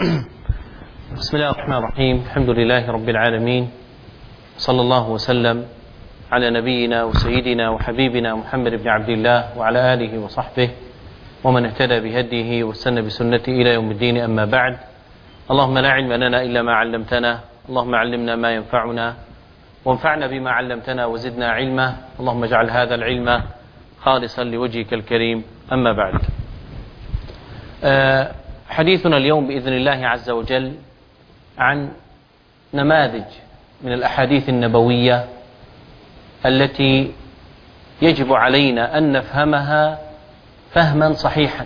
بسم الله الرحمن الرحيم. الحمد لله رب العالمين، صلى الله وسلم على نبينا وسيدنا وحبيبنا محمد بن عبد الله وعلى آله وصحبه ومن اهتدى بهديه واستنى بسنته إلى يوم الدين. أما بعد، اللهم لا علم لنا إلا ما علمتنا، اللهم علمنا ما ينفعنا وانفعنا بما علمتنا وزدنا علما، اللهم اجعل هذا العلم خالصا لوجهك الكريم. أما بعد، حديثنا اليوم بإذن الله عز وجل عن نماذج من الأحاديث النبوية التي يجب علينا أن نفهمها فهما صحيحا.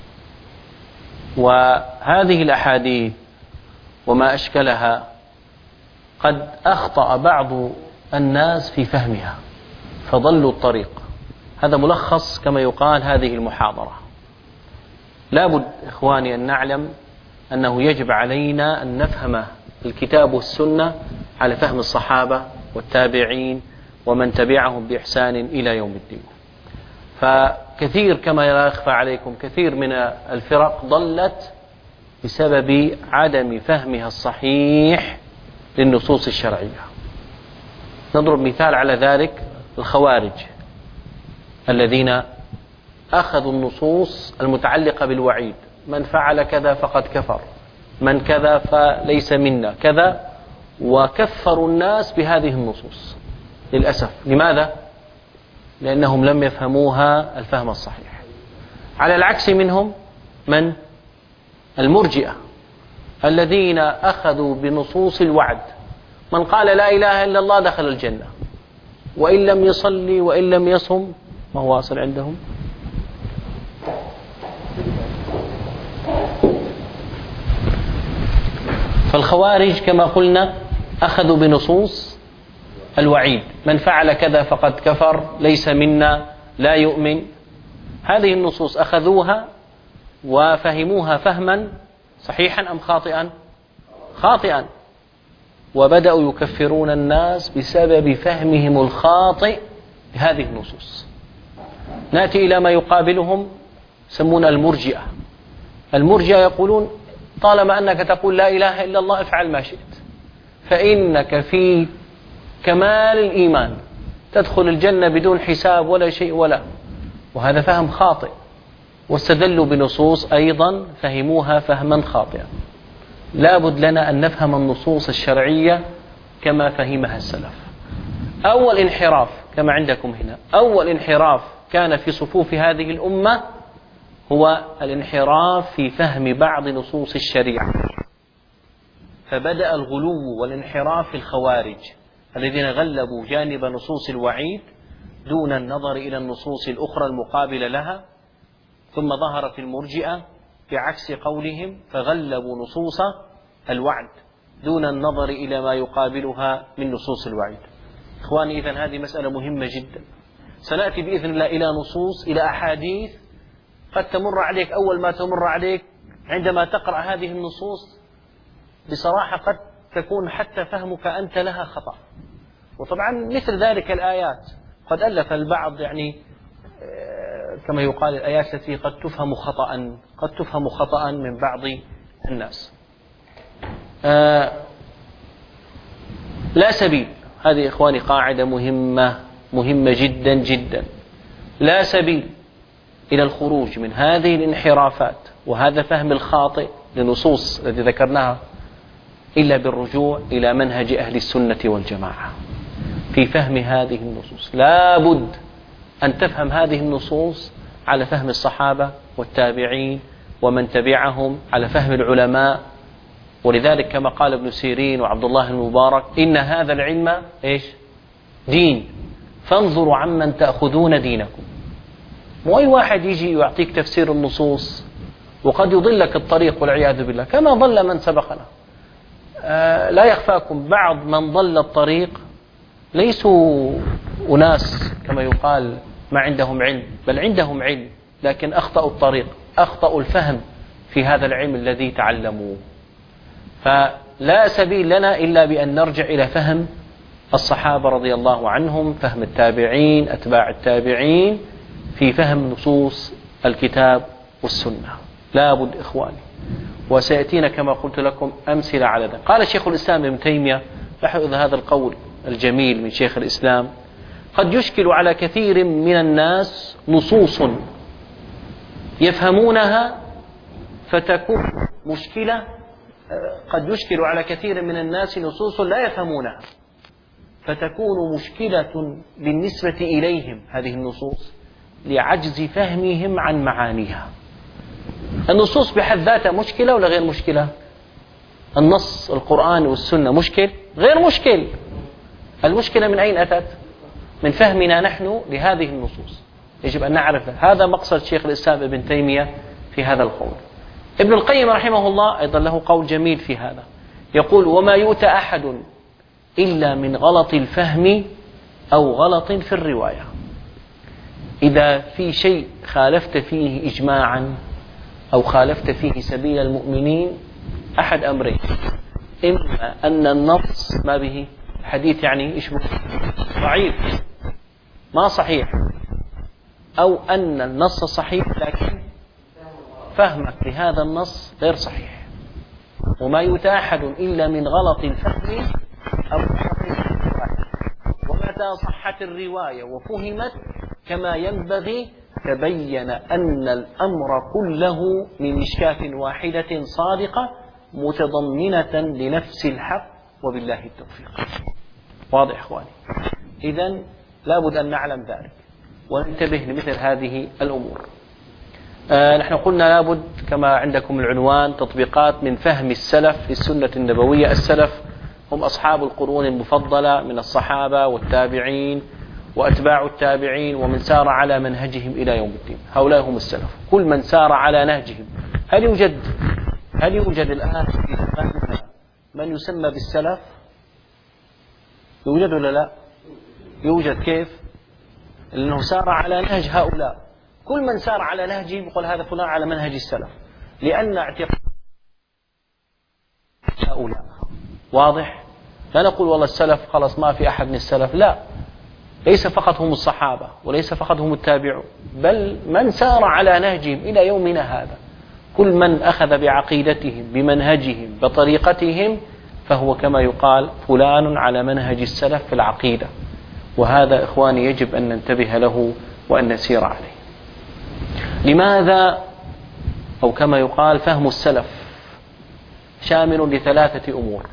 وهذه الأحاديث وما أشكلها قد أخطأ بعض الناس في فهمها فضلوا الطريق. هذا ملخص كما يقال هذه المحاضرة. لا بد إخواني أن نعلم أنه يجب علينا أن نفهم الكتاب والسنة على فهم الصحابة والتابعين ومن تبعهم بإحسان إلى يوم الدين. فكثير كما لا يخفى عليكم كثير من الفرق ضلت بسبب عدم فهمها الصحيح للنصوص الشرعية. نضرب مثال على ذلك: الخوارج الذين أخذوا النصوص المتعلقة بالوعيد، من فعل كذا فقد كفر، من كذا فليس منا كذا، وكفروا الناس بهذه النصوص للأسف. لماذا؟ لأنهم لم يفهموها الفهم الصحيح. على العكس منهم من المرجئة الذين أخذوا بنصوص الوعد، من قال لا إله إلا الله دخل الجنة، وإن لم يصلي وإن لم يصم. ما هو واصل عندهم؟ فالخوارج كما قلنا أخذوا بنصوص الوعيد، من فعل كذا فقد كفر، ليس منا، لا يؤمن. هذه النصوص أخذوها وفهموها فهما صحيحا أم خاطئا؟ خاطئا، وبدأوا يكفرون الناس بسبب فهمهم الخاطئ لهذه النصوص. نأتي إلى ما يقابلهم، يسمون المرجئة. المرجئة يقولون: طالما أنك تقول لا إله إلا الله افعل ما شئت، فإنك في كمال الإيمان تدخل الجنة بدون حساب ولا شيء ولا. وهذا فهم خاطئ، واستدلوا بنصوص أيضا فهموها فهما خاطئا. لا بد لنا أن نفهم النصوص الشرعية كما فهمها السلف. أول انحراف كما عندكم هنا، أول انحراف كان في صفوف هذه الأمة هو الانحراف في فهم بعض نصوص الشريعة، فبدأ الغلو والانحراف في الخوارج الذين غلبوا جانب نصوص الوعيد دون النظر إلى النصوص الأخرى المقابلة لها. ثم ظهرت المرجئة بعكس قولهم فغلبوا نصوص الوعد دون النظر إلى ما يقابلها من نصوص الوعيد. إخواني، إذن هذه مسألة مهمة جدا. سنأتي بإذن الله إلى نصوص، إلى أحاديث قد تمر عليك أول ما تمر عليك عندما تقرأ هذه النصوص بصراحة قد تكون حتى فهمك أنت لها خطأ. وطبعا مثل ذلك الآيات قد ألف البعض كما يقال الآيات التي قد تفهم خطأ من بعض الناس. لا سبيل، هذه إخواني قاعدة مهمة جدا جدا، لا سبيل إلى الخروج من هذه الانحرافات وهذا فهم الخاطئ لنصوص التي ذكرناها إلا بالرجوع إلى منهج أهل السنة والجماعة في فهم هذه النصوص. لا بد أن تفهم هذه النصوص على فهم الصحابة والتابعين ومن تبعهم، على فهم العلماء. ولذلك كما قال ابن سيرين وعبد الله المبارك: إن هذا العلم دين، فانظروا عمن تأخذون دينكم. وأي واحد يجي يعطيك تفسير النصوص وقد يضلك الطريق والعياذ بالله كما ضل من سبقنا. لا يخفاكم بعض من ضل الطريق ليسوا أناس كما يقال ما عندهم علم، بل عندهم علم لكن أخطأوا الطريق، أخطأوا الفهم في هذا العلم الذي تعلموه. فلا سبيل لنا إلا بأن نرجع إلى فهم الصحابة رضي الله عنهم، فهم التابعين، أتباع التابعين، في فهم نصوص الكتاب والسنة. لا بد إخواني. وسيأتينا كما قلت لكم أمثلة على ذلك. قال شيخ الإسلام ابن تيمية، لاحظ هذا القول الجميل من شيخ الإسلام: قد يشكل على كثير من الناس نصوص يفهمونها فتكون مشكلة. قد يشكل على كثير من الناس نصوص لا يفهمونها فتكون مشكلة بالنسبة إليهم هذه النصوص لعجز فهمهم عن معانيها. النصوص بحد ذاتها مشكلة ولا غير مشكلة؟ النص القرآن والسنة مشكل غير مشكل؟ المشكلة من أين أتت؟ من فهمنا نحن لهذه النصوص. يجب أن نعرف هذا مقصد شيخ الإسلام ابن تيمية في هذا القول. ابن القيم رحمه الله أيضا له قول جميل في هذا، يقول: وما يؤتى أحد إلا من غلط الفهم أو غلط في الرواية. إذا في شيء خالفت فيه إجماعا أو خالفت فيه سبيل المؤمنين، أحد أمرين: إما أن النص ما به حديث، يعني إيش ضعيف ما صحيح، أو أن النص صحيح لكن فهمك لهذا النص غير صحيح. وما يؤتى أحد إلا من غلط الفهم أو غلط الرواية. ومتى صحت الرواية وفهمت كما ينبغي تبين أن الأمر كله من مشكاة واحدة صادقة متضمنة لنفس الحق، وبالله التوفيق. واضح إخواني؟ إذن لابد أن نعلم ذلك وننتبه لمثل هذه الأمور. نحن قلنا لابد كما عندكم العنوان تطبيقات من فهم السلف للسنة النبوية. السلف هم أصحاب القرون المفضلة من الصحابة والتابعين وأتباع التابعين ومن سار على منهجهم إلى يوم الدين. هؤلاء هم السلف. كل من سار على نهجهم. هل يوجد الآن في زماننا من يسمى بالسلف؟ يوجد ولا لا؟ يوجد. كيف؟ لأنه سار على نهج هؤلاء. كل من سار على نهجهم يقول هذا فلان على منهج السلف، لأن اعتقاد هؤلاء واضح. لا نقول والله السلف خلاص ما في أحد من السلف، لا، ليس فقط هم الصحابة وليس فقط هم التابعون، بل من سار على نهجهم إلى يومنا هذا. كل من أخذ بعقيدتهم بمنهجهم بطريقتهم فهو كما يقال فلان على منهج السلف في العقيدة. وهذا إخواني يجب أن ننتبه له وأن نسير عليه. لماذا؟ أو كما يقال فهم السلف شامل لثلاثة أمور.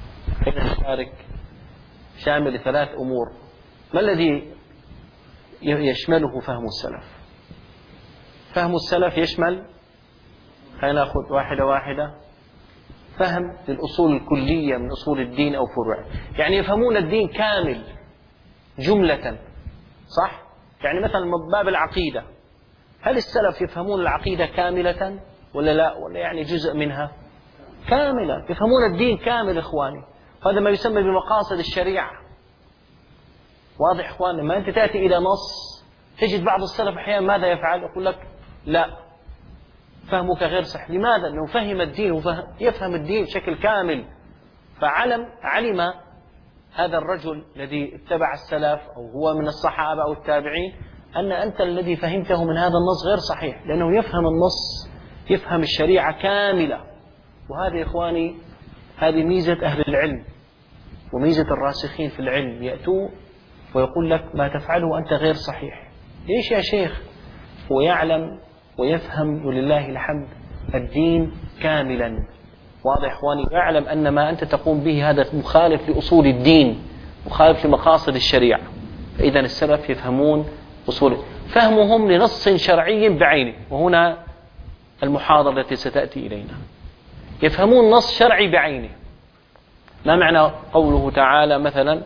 شامل لثلاث أمور. ما الذي يشمله فهم السلف؟ فهم السلف يشمل، خلينا نأخذ واحدة واحدة. فهم للأصول الكلية من أصول الدين أو فروعه، يعني يفهمون الدين كامل جملة، صح؟ يعني مثلا باب العقيدة، هل السلف يفهمون العقيدة كاملة ولا لا؟ ولا يعني جزء منها؟ كاملة. يفهمون الدين كامل إخواني. هذا ما يسمى بمقاصد الشريعة. واضح إخواني؟ ما أنت تأتي إلى نص تجد بعض السلف أحيانا ماذا يفعل؟ يقول لك لا، فهمك غير صح. لماذا؟ أنه فهم الدين يفهم الدين بشكل كامل. علم هذا الرجل الذي اتبع السلف أو هو من الصحابة أو التابعين أن أنت الذي فهمته من هذا النص غير صحيح، لأنه يفهم النص، يفهم الشريعة كاملة. وهذه إخواني هذه ميزة أهل العلم وميزة الراسخين في العلم، يأتوا ويقول لك ما تفعله أنت غير صحيح. ليش يا شيخ؟ هو يعلم ويفهم ولله الحمد الدين كاملا. واضح إخواني؟ يعلم أن ما أنت تقوم به هذا مخالف لأصول الدين، مخالف لمقاصد الشريعة. فإذا السلف يفهمون أصول، فهمهم لنص شرعي بعينه. وهنا المحاضرة التي ستأتي إلينا. يفهمون نص شرعي بعينه. ما معنى قوله تعالى مثلا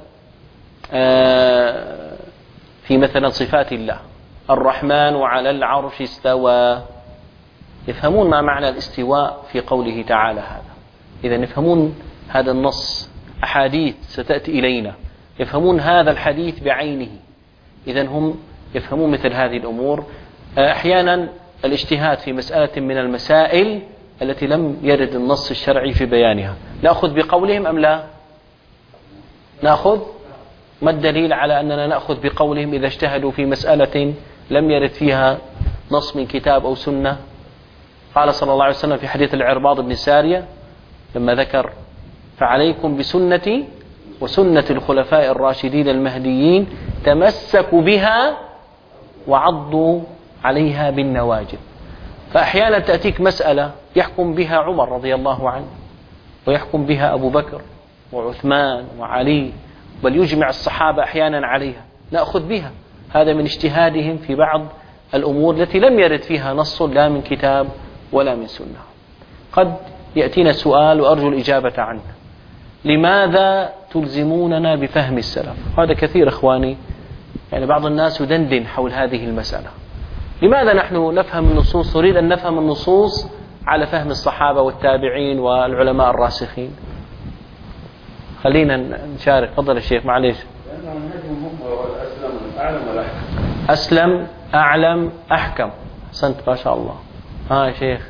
في مثلا صفات الله الرحمن وعلى العرش استوى؟ يفهمون ما معنى الاستواء في قوله تعالى هذا. إذا يفهمون هذا النص. أحاديث ستأتي إلينا يفهمون هذا الحديث بعينه. إذا هم يفهمون مثل هذه الأمور. أحيانا الاجتهاد في مسألة من المسائل التي لم يرد النص الشرعي في بيانها، نأخذ بقولهم أم لا نأخذ؟ ما الدليل على أننا نأخذ بقولهم إذا اجتهدوا في مسألة لم يرد فيها نص من كتاب أو سنة؟ قال صلى الله عليه وسلم في حديث العرباض بن سارية لما ذكر: فعليكم بسنتي وسنة الخلفاء الراشدين المهديين تمسكوا بها وعضوا عليها بالنواجذ. فأحيانا تأتيك مسألة يحكم بها عمر رضي الله عنه، ويحكم بها أبو بكر وعثمان وعلي، بل يجمع الصحابة أحيانا عليها، نأخذ بها. هذا من اجتهادهم في بعض الأمور التي لم يرد فيها نص لا من كتاب ولا من سنة. قد يأتينا سؤال وأرجو الإجابة عنه: لماذا تلزموننا بفهم السلف؟ هذا كثير إخواني، يعني بعض الناس يدندن حول هذه المسألة. لماذا نحن نفهم النصوص، نريد أن نفهم النصوص على فهم الصحابة والتابعين والعلماء الراسخين؟ خلينا نشارك. تفضل يا شيخ. معليش. لأن منهجهم هم هو الأسلم والأعلم والأحكم. أسلم أعلم أحكم. أحسنت ما شاء الله. يا شيخ.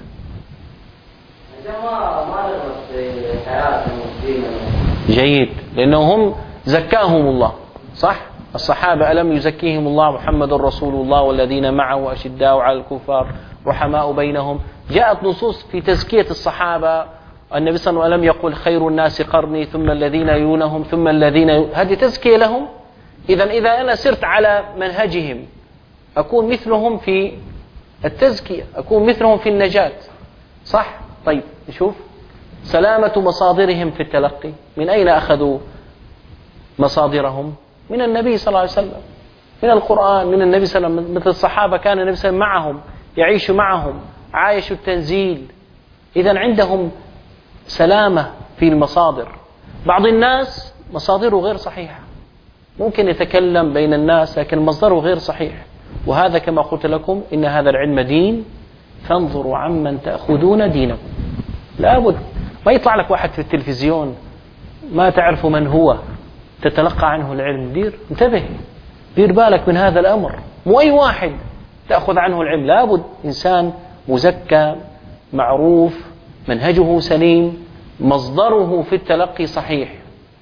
جيد، لأنه هم زكاهم الله، صح؟ الصحابة ألم يزكيهم الله؟ محمد رسول الله والذين معه أشداء على الكفار رحماء بينهم. جاءت نصوص في تزكية الصحابة. النبي صلى الله عليه وسلم يقول: خير الناس قرني ثم الذين يلونهم ثم الذين هذه تزكية لهم. إذا أنا سرت على منهجهم أكون مثلهم في التزكية، أكون مثلهم في النجاة، صح؟ طيب نشوف سلامة مصادرهم في التلقي. من أين أخذوا مصادرهم؟ من النبي صلى الله عليه وسلم، من القرآن، من النبي صلى الله عليه وسلم. مثل الصحابة كان النبي صلى الله عليه وسلم معهم، يعيش معهم، عايشوا التنزيل. إذن عندهم سلامة في المصادر. بعض الناس مصادره غير صحيحة، ممكن يتكلم بين الناس لكن مصدره غير صحيح. وهذا كما قلت لكم إن هذا العلم دين، فانظروا عمن تأخذون دينكم. لابد ما يطلع لك واحد في التلفزيون ما تعرف من هو تتلقى عنه العلم. انتبه، دير بالك من هذا الأمر. مو أي واحد تأخذ عنه العلم، لابد إنسان مزكى معروف منهجه سليم مصدره في التلقي صحيح.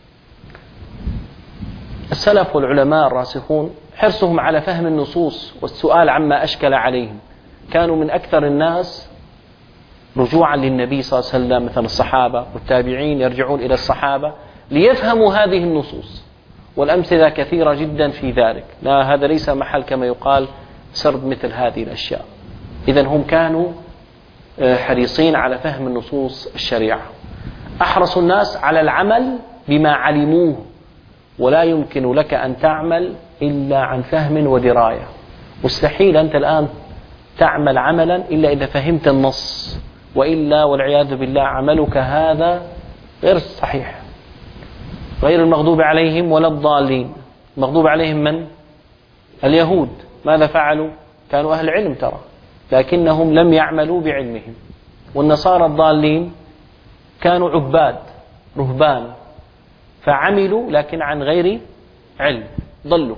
السلف والعلماء الراسخون حرصهم على فهم النصوص والسؤال عما أشكل عليهم. كانوا من أكثر الناس رجوعا للنبي صلى الله عليه وسلم، مثل الصحابة والتابعين يرجعون إلى الصحابة ليفهموا هذه النصوص، والأمثلة كثيرة جدا في ذلك. لا، هذا ليس محل كما يقال سرد مثل هذه الأشياء. إذن هم كانوا حريصين على فهم النصوص الشريعة، أحرص الناس على العمل بما علموه. ولا يمكن لك أن تعمل إلا عن فهم ودراية. مستحيل أنت الآن تعمل عملا إلا إذا فهمت النص، وإلا والعياذ بالله عملك هذا غير صحيح. غير المغضوب عليهم ولا الضالين. المغضوب عليهم من؟ اليهود. ماذا فعلوا؟ كانوا أهل علم ترى، لكنهم لم يعملوا بعلمهم. والنصارى الضالين كانوا عباد رهبان، فعملوا لكن عن غير علم، ضلوا.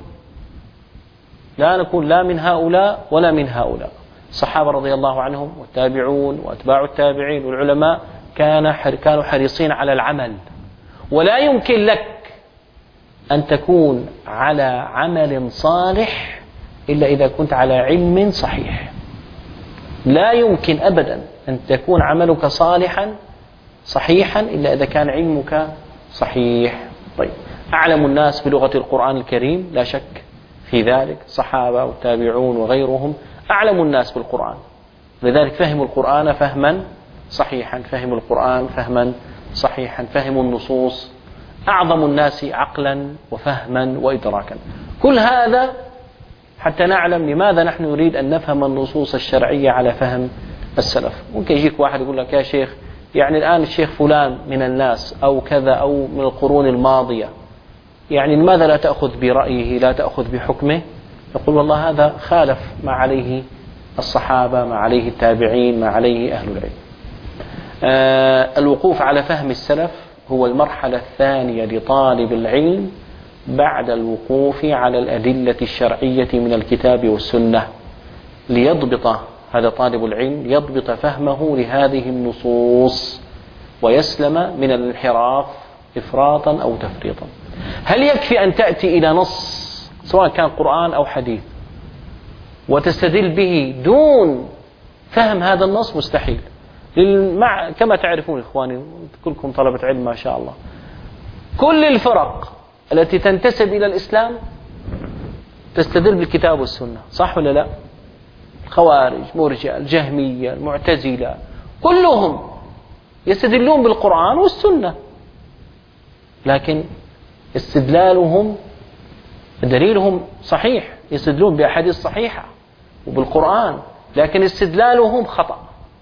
لا نكون لا من هؤلاء ولا من هؤلاء. الصحابة رضي الله عنهم والتابعون وأتباع التابعين والعلماء كانوا حريصين على العمل. ولا يمكن لك أن تكون على عمل صالح إلا إذا كنت على علم صحيح. لا يمكن أبدا أن تكون عملك صحيحا إلا إذا كان علمك صحيح. طيب، أعلم الناس بلغة القرآن الكريم لا شك في ذلك، الصحابة والتابعون وغيرهم أعلم الناس بالقرآن، لذلك فهموا القرآن فهما صحيحا، فهموا القرآن فهما صحيحا، فهموا النصوص، أعظم الناس عقلا وفهما وإدراكا. كل هذا حتى نعلم لماذا نحن نريد أن نفهم النصوص الشرعية على فهم السلف. ممكن يجيك واحد يقول لك: يا شيخ، يعني الآن الشيخ فلان من الناس أو كذا أو من القرون الماضية، يعني لماذا لا تأخذ برأيه، لا تأخذ بحكمه؟ يقول: والله هذا خالف ما عليه الصحابة، ما عليه التابعين، ما عليه أهل العلم. الوقوف على فهم السلف هو المرحلة الثانية لطالب العلم بعد الوقوف على الأدلة الشرعية من الكتاب والسنة، ليضبط هذا طالب العلم يضبط فهمه لهذه النصوص ويسلم من الانحراف إفراطا أو تفريطا. هل يكفي أن تأتي إلى نص سواء كان قرآن أو حديث وتستدل به دون فهم هذا النص مستحيل. كما تعرفون إخواني كلكم طلبة علم ما شاء الله، كل الفرق التي تنتسب إلى الإسلام تستدل بالكتاب والسنة، صح ولا لا؟ الخوارج، مرجئة، الجهمية، المعتزلة، كلهم يستدلون بالقرآن والسنة، لكن استدلالهم دليلهم صحيح، يستدلون بأحاديث صحيحة وبالقرآن، لكن استدلالهم خطأ.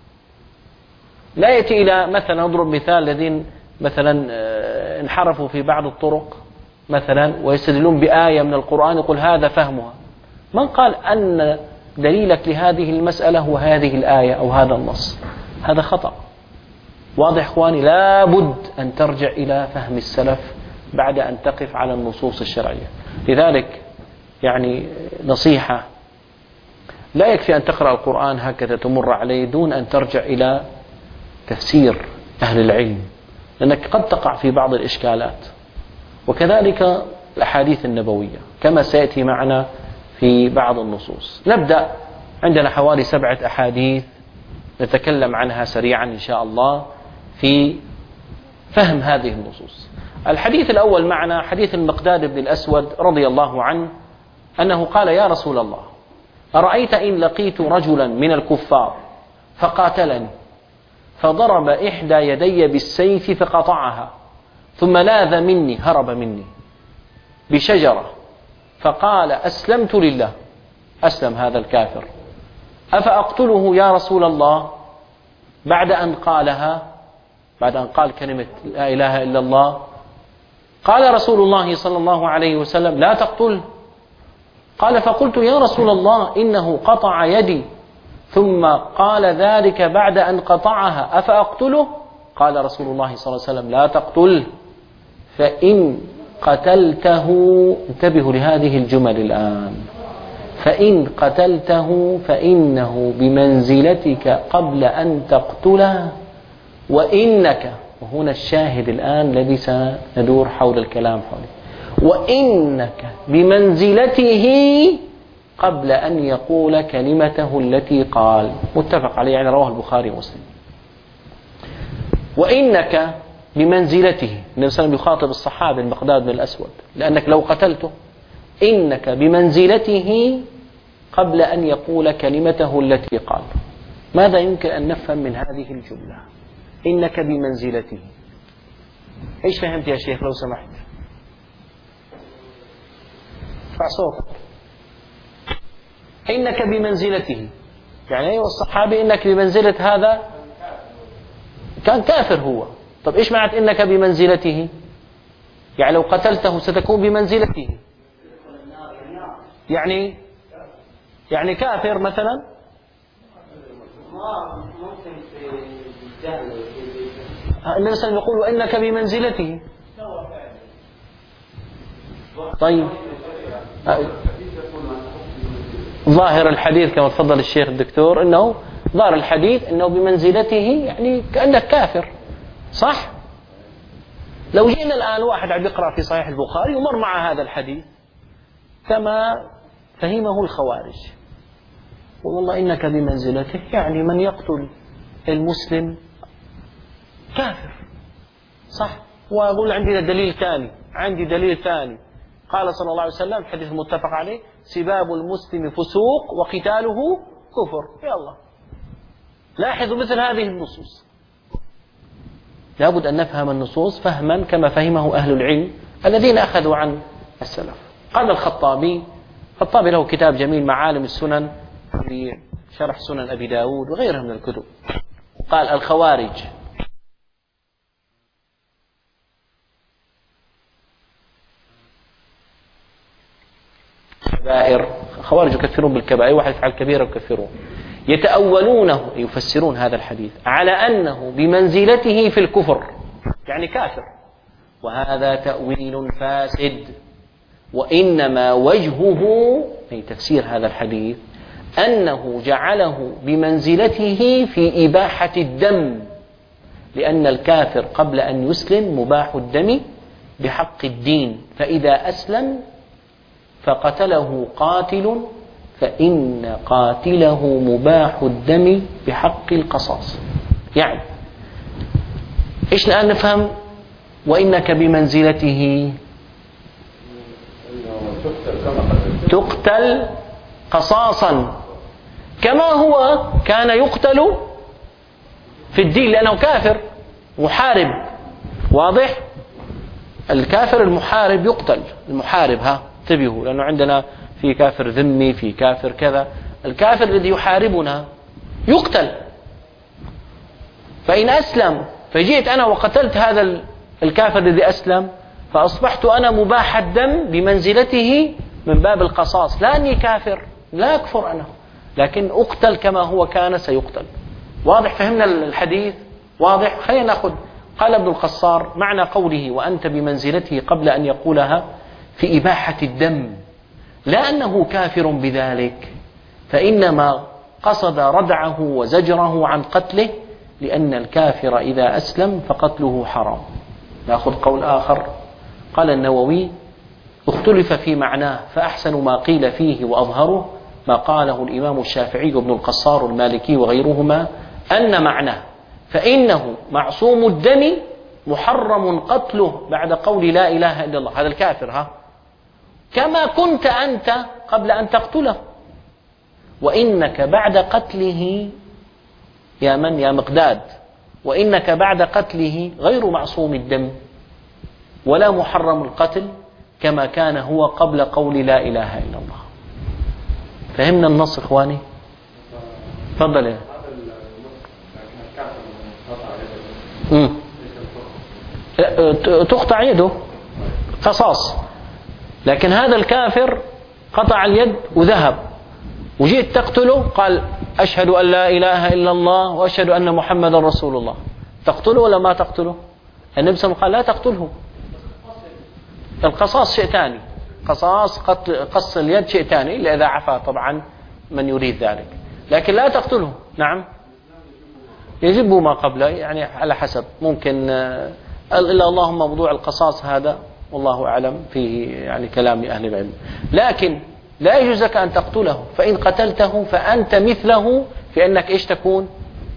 لا يأتي إلى مثلا نضرب مثال الذين مثلا انحرفوا في بعض الطرق مثلا ويستدلون بآية من القرآن يقول هذا فهمها. من قال أن دليلك لهذه المسألة هو هذه الآية أو هذا النص؟ هذا خطأ واضح إخواني. لا بد أن ترجع إلى فهم السلف بعد أن تقف على النصوص الشرعية. لذلك يعني نصيحة، لا يكفي أن تقرأ القرآن هكذا تمر عليه دون أن ترجع إلى تفسير أهل العلم، لأنك قد تقع في بعض الإشكالات. وكذلك الأحاديث النبوية كما سيأتي معنا في بعض النصوص. نبدأ، عندنا حوالي 7 أحاديث نتكلم عنها سريعا إن شاء الله في فهم هذه النصوص. الحديث الأول معنا حديث المقداد بن الأسود رضي الله عنه أنه قال: يا رسول الله، أرأيت إن لقيت رجلا من الكفار فقاتلني فضرب إحدى يدي بالسيف فقطعها، ثم لاذ مني، هرب مني بشجرة، فقال: أسلمت لله، أسلم هذا الكافر، أفأقتله يا رسول الله؟ بعد أن قالها، بعد أن قال كلمة لا إله إلا الله، قال رسول الله صلى الله عليه وسلم: لا تقتله. قال: فقلت يا رسول الله إنه قطع يدي ثم قال ذلك بعد أن قطعها، أفأقتله؟ قال رسول الله صلى الله عليه وسلم: لا تقتله، فإن قتلته، انتبهوا لهذه الجمل الآن، فإن قتلته فإنه بمنزلتك قبل أن تقتله، وإنك، وهنا الشاهد الآن الذي سندور حول الكلام حوله، وإنك بمنزلته قبل أن يقول كلمته التي قال. متفق عليه، يعني رواه البخاري ومسلم. وإنك بمنزلته، النبي صلى الله عليه وسلم يخاطب الصحابي المقداد بن الأسود، لأنك لو قتلته إنك بمنزلته قبل أن يقول كلمته التي قال. ماذا يمكن أن نفهم من هذه الجملة؟ إنك بمنزلته، إيش فهمت يا شيخ لو سمحت؟ ارفع صوتك. إنك بمنزلته، يعني أيوة الصحابي إنك بمنزلة هذا كان كافر هو. طب إيش معنى إنك بمنزلته؟ يعني لو قتلته ستكون بمنزلته، يعني كافر مثلا. النبي صلى الله عليه وسلم يقول: وإنك بمنزلته. طيب، ظاهر الحديث كما تفضل الشيخ الدكتور أنه ظاهر الحديث أنه بمنزلته، يعني كأنك كافر، صح؟ لو جينا الآن واحد عم يقرأ في صحيح البخاري ومر مع هذا الحديث كما فهمه الخوارج، والله إنك بمنزلته يعني من يقتل المسلم كافر، صح؟ وأقول عندي دليل ثاني، قال صلى الله عليه وسلم حديث متفق عليه: سباب المسلم فسوق وقتاله كفر. يلا لاحظوا مثل هذه النصوص، لابد أن نفهم النصوص فهما كما فهمه أهل العلم الذين أخذوا عن السلف. قال الخطابي له كتاب جميل معالم السنن في شرح سنن أبي داود وغيرها من الكتب، قال: الخوارج كبائر، خوارج يكفرون بالكبائر، واحد يفعل كبيرة يكفرون، يتأولونه، يفسرون هذا الحديث على أنه بمنزلته في الكفر، يعني كافر، وهذا تأويل فاسد. وإنما وجهه في تفسير هذا الحديث أنه جعله بمنزلته في إباحة الدم، لأن الكافر قبل أن يسلم مباح الدم بحق الدين، فإذا أسلم فقتله قاتل فإن قاتله مباح الدم بحق القصاص. يعني إيش الآن نفهم؟ وإنك بمنزلته تقتل قصاصا كما هو كان يقتل في الدين، لأنه كافر محارب. واضح؟ الكافر المحارب يقتل. المحارب انتبهوا، لأنه عندنا في كافر ذمي، في كافر كذا. الكافر الذي يحاربنا يقتل. فإن أسلم فجئت أنا وقتلت هذا الكافر الذي أسلم، فأصبحت أنا مباح الدم بمنزلته من باب القصاص، لا أني كافر، لا أكفر أنا، لكن أقتل كما هو كان سيقتل. واضح؟ فهمنا الحديث؟ واضح؟ خلينا نأخذ. قال ابن القصار: معنى قوله وأنت بمنزلته قبل أن يقولها في إباحة الدم، لا أنه كافر بذلك، فإنما قصد ردعه وزجره عن قتله، لأن الكافر إذا أسلم فقتله حرام. نأخذ قول آخر. قال النووي: اختلف في معناه، فأحسن ما قيل فيه وأظهره ما قاله الإمام الشافعي وابن القصار المالكي وغيرهما، أن معناه فإنه معصوم الدم محرم قتله بعد قول لا إله إلا الله، هذا الكافر كما كنت أنت قبل أن تقتله، وإنك بعد قتله يا من يا مقداد، وإنك بعد قتله غير معصوم الدم ولا محرم القتل كما كان هو قبل قول لا إله إلا الله. فهمنا النص إخواني؟ تفضل يا تقطع يده قصاص، لكن هذا الكافر قطع اليد وذهب، وجئت تقتله، قال أشهد أن لا إله إلا الله وأشهد أن محمد رسول الله، تقتله ولا ما تقتله؟ النبي صلى الله عليه وسلم قال لا تقتله. القصاص شيء ثاني، قص اليد شيء ثاني، إلا إذا عفا طبعا من يريد ذلك، لكن لا تقتله. نعم يجب ما قبله، يعني على حسب، ممكن إلا اللهم موضوع القصاص هذا والله أعلم فيه يعني كلام أهل العلم، لكن لا يجوز لك أن تقتله، فإن قتلته فأنت مثله في أنك إيش تكون؟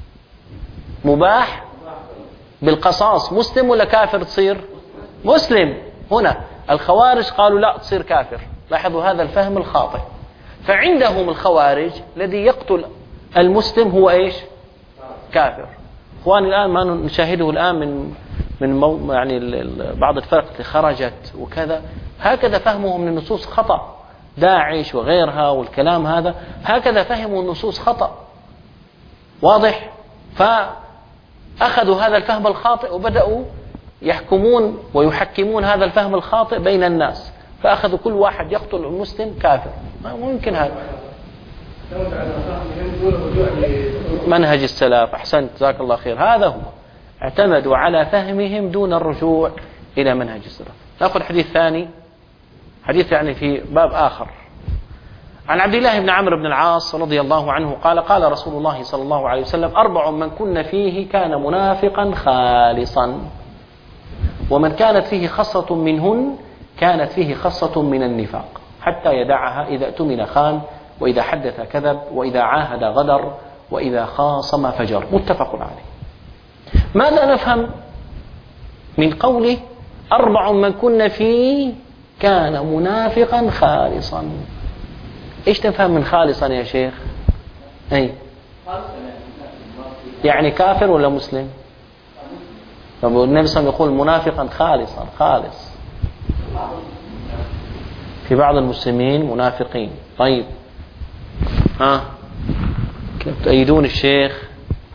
مباح بالقصاص. مسلم ولا كافر تصير؟ مسلم. هنا الخوارج قالوا لا تصير كافر. لاحظوا هذا الفهم الخاطئ. فعندهم الخوارج الذي يقتل المسلم هو إيش؟ كافر. إخواني الآن ما نشاهده الآن من يعني بعض الفرق اللي خرجت وكذا، هكذا فهمهم من النصوص خطأ. داعش وغيرها والكلام هذا هكذا فهموا النصوص خطأ. واضح؟ فأخذوا هذا الفهم الخاطئ وبدأوا يحكمون ويحكمون هذا الفهم الخاطئ بين الناس، فأخذوا كل واحد يقتل المسلم كافر. ما ممكن هذا. منهج السلف، أحسنت جزاك الله خير، هذا هو، اعتمدوا على فهمهم دون الرجوع إلى منهج السلف. نأخذ حديث ثاني، حديث يعني في باب آخر. عن عبد الله بن عمرو بن العاص رضي الله عنه قال: قال رسول الله صلى الله عليه وسلم: 4 من كن فيه كان منافقا خالصا، ومن كانت فيه خصة منهن كانت فيه خصة من النفاق، حتى يدعها: إذا اؤتمن خان، وإذا حدث كذب، وإذا عاهد غدر، وإذا خاصم فجر. متفق عليه. ماذا نفهم من قوله 4 من كن فيه كان منافقا خالصا؟ إيش تفهم من خالصا يا شيخ؟ أي يعني كافر ولا مسلم؟ طب النبي صلى الله عليه وسلم يقول منافقا خالصا، خالص. في بعض المسلمين منافقين. طيب كيف تأيدون الشيخ؟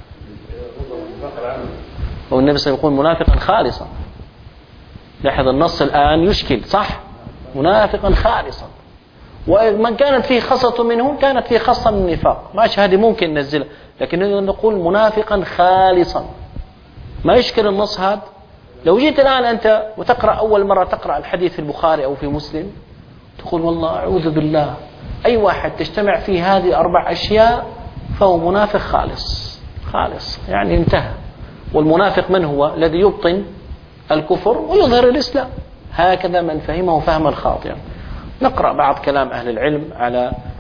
والنبي صلى الله عليه وسلم يقول منافقا خالصا. لاحظ النص الآن يشكل، صح؟ منافقا خالصا، ومن كانت فيه خصة منهم كانت فيه خصة من النفاق. ماشي، هذه ممكن ننزلها، لكن نقول منافقا خالصا. ما يشكل النص هذا. لو جيت الآن أنت وتقرأ أول مرة تقرأ الحديث في البخاري أو في مسلم، تقول والله أعوذ بالله، أي واحد تجتمع فيه هذه 4 أشياء فهو منافق خالص. خالص يعني انتهى. والمنافق من هو؟ الذي يبطن الكفر ويظهر الإسلام. هكذا من فهمه فهما خاطئا. نقرأ بعض كلام أهل العلم على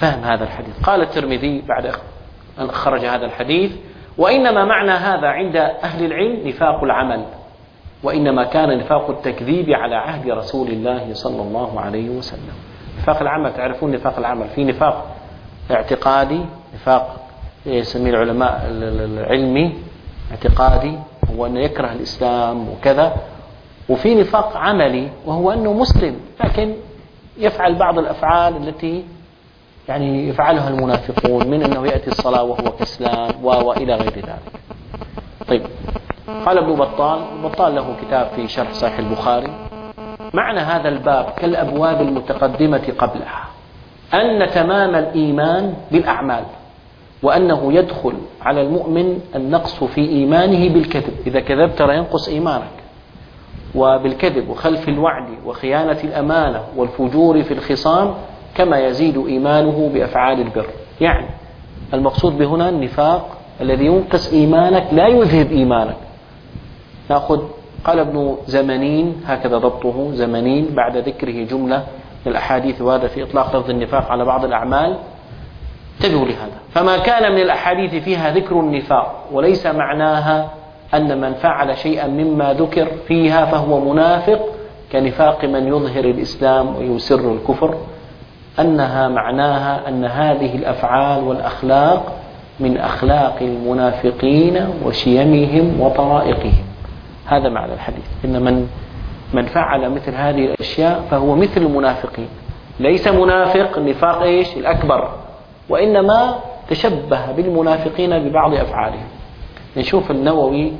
فهم هذا الحديث. قال الترمذي بعد أن خرج هذا الحديث: وإنما معنى هذا عند أهل العلم نفاق العمل، وإنما كان نفاق التكذيب على عهد رسول الله صلى الله عليه وسلم. نفاق العمل، تعرفون نفاق العمل، في نفاق اعتقادي، نفاق يسميه العلماء العلمي اعتقادي، هو أنه يكره الإسلام وكذا، وفي نفاق عملي وهو أنه مسلم لكن يفعل بعض الأفعال التي يعني يفعلها المنافقون، من أنه يأتي الصلاة وهو كسلان وإلى غير ذلك. طيب، قال ابن بطال له كتاب في شرح صحيح البخاري: معنى هذا الباب كالأبواب المتقدمة قبلها أن تمام الإيمان بالأعمال، وأنه يدخل على المؤمن النقص في إيمانه بالكذب، إذا كذبت ترى ينقص إيمانك، وبالكذب وخلف الوعد وخيانة الأمانة والفجور في الخصام، كما يزيد إيمانه بأفعال البر. يعني المقصود بهنا النفاق الذي ينقص إيمانك لا يذهب إيمانك. نأخذ قال ابن زمنين، هكذا ضبطه زمنين، بعد ذكره جملة من الأحاديث، وهذا في إطلاق لفظ النفاق على بعض الأعمال. انتبهوا لهذا: فما كان من الأحاديث فيها ذكر النفاق وليس معناها أن من فعل شيئا مما ذكر فيها فهو منافق كنفاق من يظهر الإسلام ويسر الكفر، أنها معناها أن هذه الأفعال والأخلاق من أخلاق المنافقين وشيمهم وطرائقهم. هذا معنى الحديث، إن من فعل مثل هذه الأشياء فهو مثل المنافقين، ليس منافق النفاق إيش الأكبر، وإنما تشبه بالمنافقين ببعض أفعالهم. نشوف النووي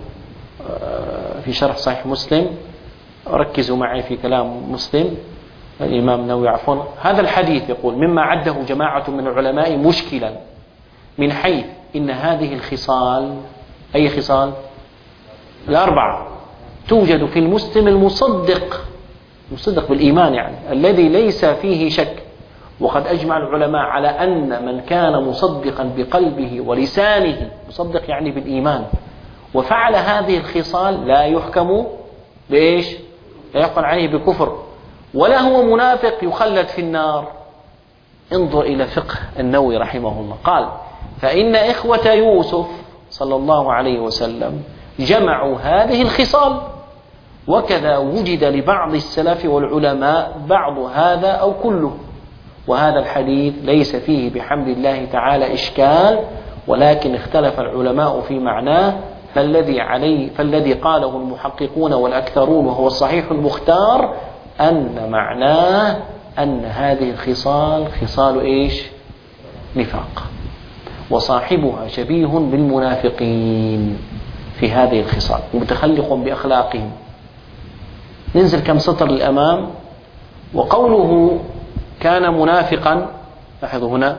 في شرح صحيح مسلم، ركزوا معي في كلام مسلم الإمام النووي عفوا. هذا الحديث يقول: مما عده جماعة من العلماء مشكلا، من حيث إن هذه الخصال، أي خصال؟ الأربعة، توجد في المسلم المصدق بالإيمان، يعني الذي ليس فيه شك. وقد أجمع العلماء على أن من كان مصدقا بقلبه ولسانه، مصدق يعني بالإيمان، وفعل هذه الخصال لا يحكم بإيش؟ لا يحكم عليه بكفر، ولا هو منافق يخلد في النار. انظر إلى فقه النووي رحمه الله، قال: فإن إخوة يوسف صلى الله عليه وسلم جمعوا هذه الخصال، وكذا وجد لبعض السلف والعلماء بعض هذا أو كله، وهذا الحديث ليس فيه بحمد الله تعالى إشكال، ولكن اختلف العلماء في معناه، فالذي قاله المحققون والأكثرون وهو الصحيح المختار أن معناه أن هذه الخصال خصال إيش؟ نفاق، وصاحبها شبيه بالمنافقين في هذه الخصال، متخلق بأخلاقهم. ننزل كم سطر للأمام: وقوله كان منافقا، لاحظوا هنا،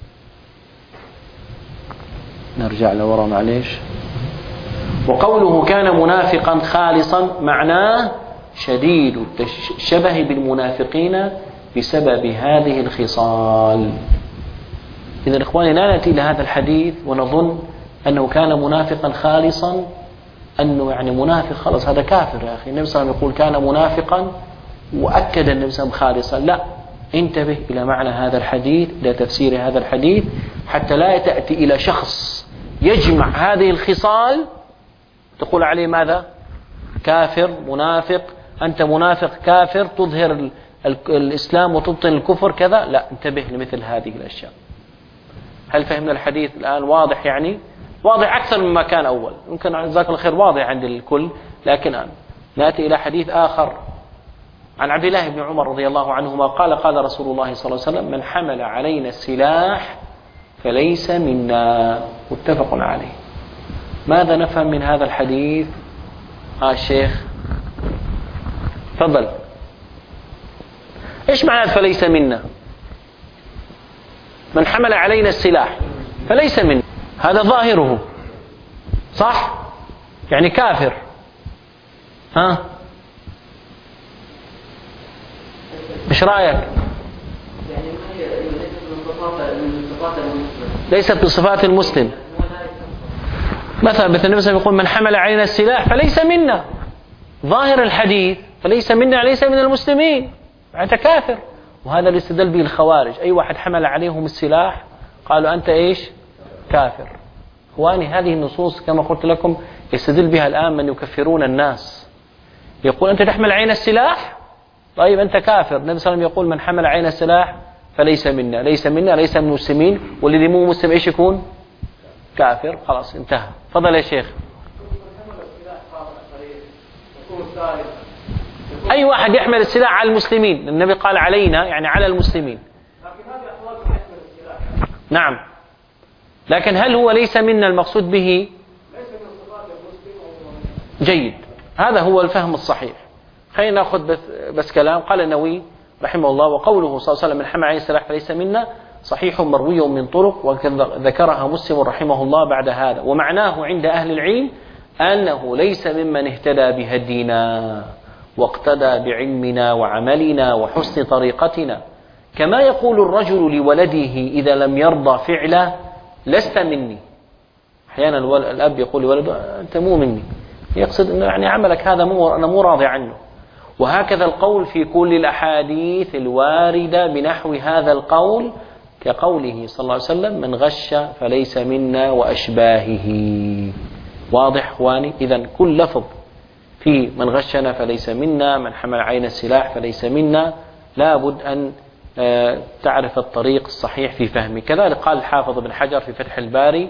نرجع لورا معليش، وقوله كان منافقا خالصا معناه شديد الشبه بالمنافقين بسبب هذه الخصال. إذن إخواني، لا نأتي إلى هذا الحديث ونظن أنه كان منافقا خالصا، أنه يعني منافق خلص هذا كافر. يا أخي النبي صلى الله عليه وسلم يقول كان منافقا، وأكد النبي صلى الله عليه وسلم خالصا. لا، انتبه إلى معنى هذا الحديث، إلى تفسير هذا الحديث، حتى لا تأتي إلى شخص يجمع هذه الخصال تقول عليه ماذا؟ كافر منافق، أنت منافق كافر، تظهر الإسلام وتبطن الكفر كذا. لا، انتبه لمثل هذه الأشياء. هل فهمنا الحديث الآن واضح؟ يعني واضح أكثر مما كان أول، يمكن جزاك الله خير واضح عند الكل، لكن نأتي إلى حديث آخر عن عبد الله بن عمر رضي الله عنهما قال: قال رسول الله صلى الله عليه وسلم: من حمل علينا السلاح فليس منا. متفق عليه. ماذا نفهم من هذا الحديث؟ الشيخ تفضل. إيش معنى فليس منا؟ من حمل علينا السلاح فليس منا، هذا ظاهره صح؟ يعني كافر. إيش رأيك؟ ليست من صفات المسلم. مثلا النبي صلى الله عليه وسلم يقول: من حمل علينا السلاح فليس منا. ظاهر الحديث فليس منا، ليس من المسلمين، أنت كافر. وهذا اللي استدل به الخوارج، أي واحد حمل عليهم السلاح قالوا أنت إيش؟ كافر. إخواني هذه النصوص كما قلت لكم يستدل بها الآن من يكفرون الناس، يقول أنت تحمل عين السلاح طيب أنت كافر. النبي صلى الله عليه وسلم يقول من حمل عين السلاح فليس منا، ليس منا ليس من المسلمين، والذي مو مسلم إيش يكون؟ كافر. خلاص انتهى. تفضل يا شيخ. أي واحد يحمل السلاح على المسلمين، النبي قال علينا يعني على المسلمين. نعم، لكن هل هو ليس منا المقصود به؟ جيد، هذا هو الفهم الصحيح. خلينا نأخذ بس كلام قال النووي رحمه الله: وقوله صلى الله عليه وسلم من حمل عين السلاح فليس منا صحيح مروي من طرق، وذكرها مسلم رحمه الله بعد هذا. ومعناه عند أهل العلم أنه ليس ممن اهتدى بهدينا واقتدى بعلمنا وعملنا وحسن طريقتنا، كما يقول الرجل لولده إذا لم يرضى فعله لست مني. أحيانا الأب يقول لولده أنت مو مني، يقصد أنه يعني عملك هذا أنا مو راضي عنه. وهكذا القول في كل الأحاديث الواردة بنحو هذا القول، كقوله صلى الله عليه وسلم من غش فليس منا وأشباهه. واضح إخواني؟ إذن كل لفظ في من غشنا فليس منا، من حمل عين السلاح فليس منا، لابد أن تعرف الطريق الصحيح في فهمه. كذلك قال الحافظ ابن حجر في فتح الباري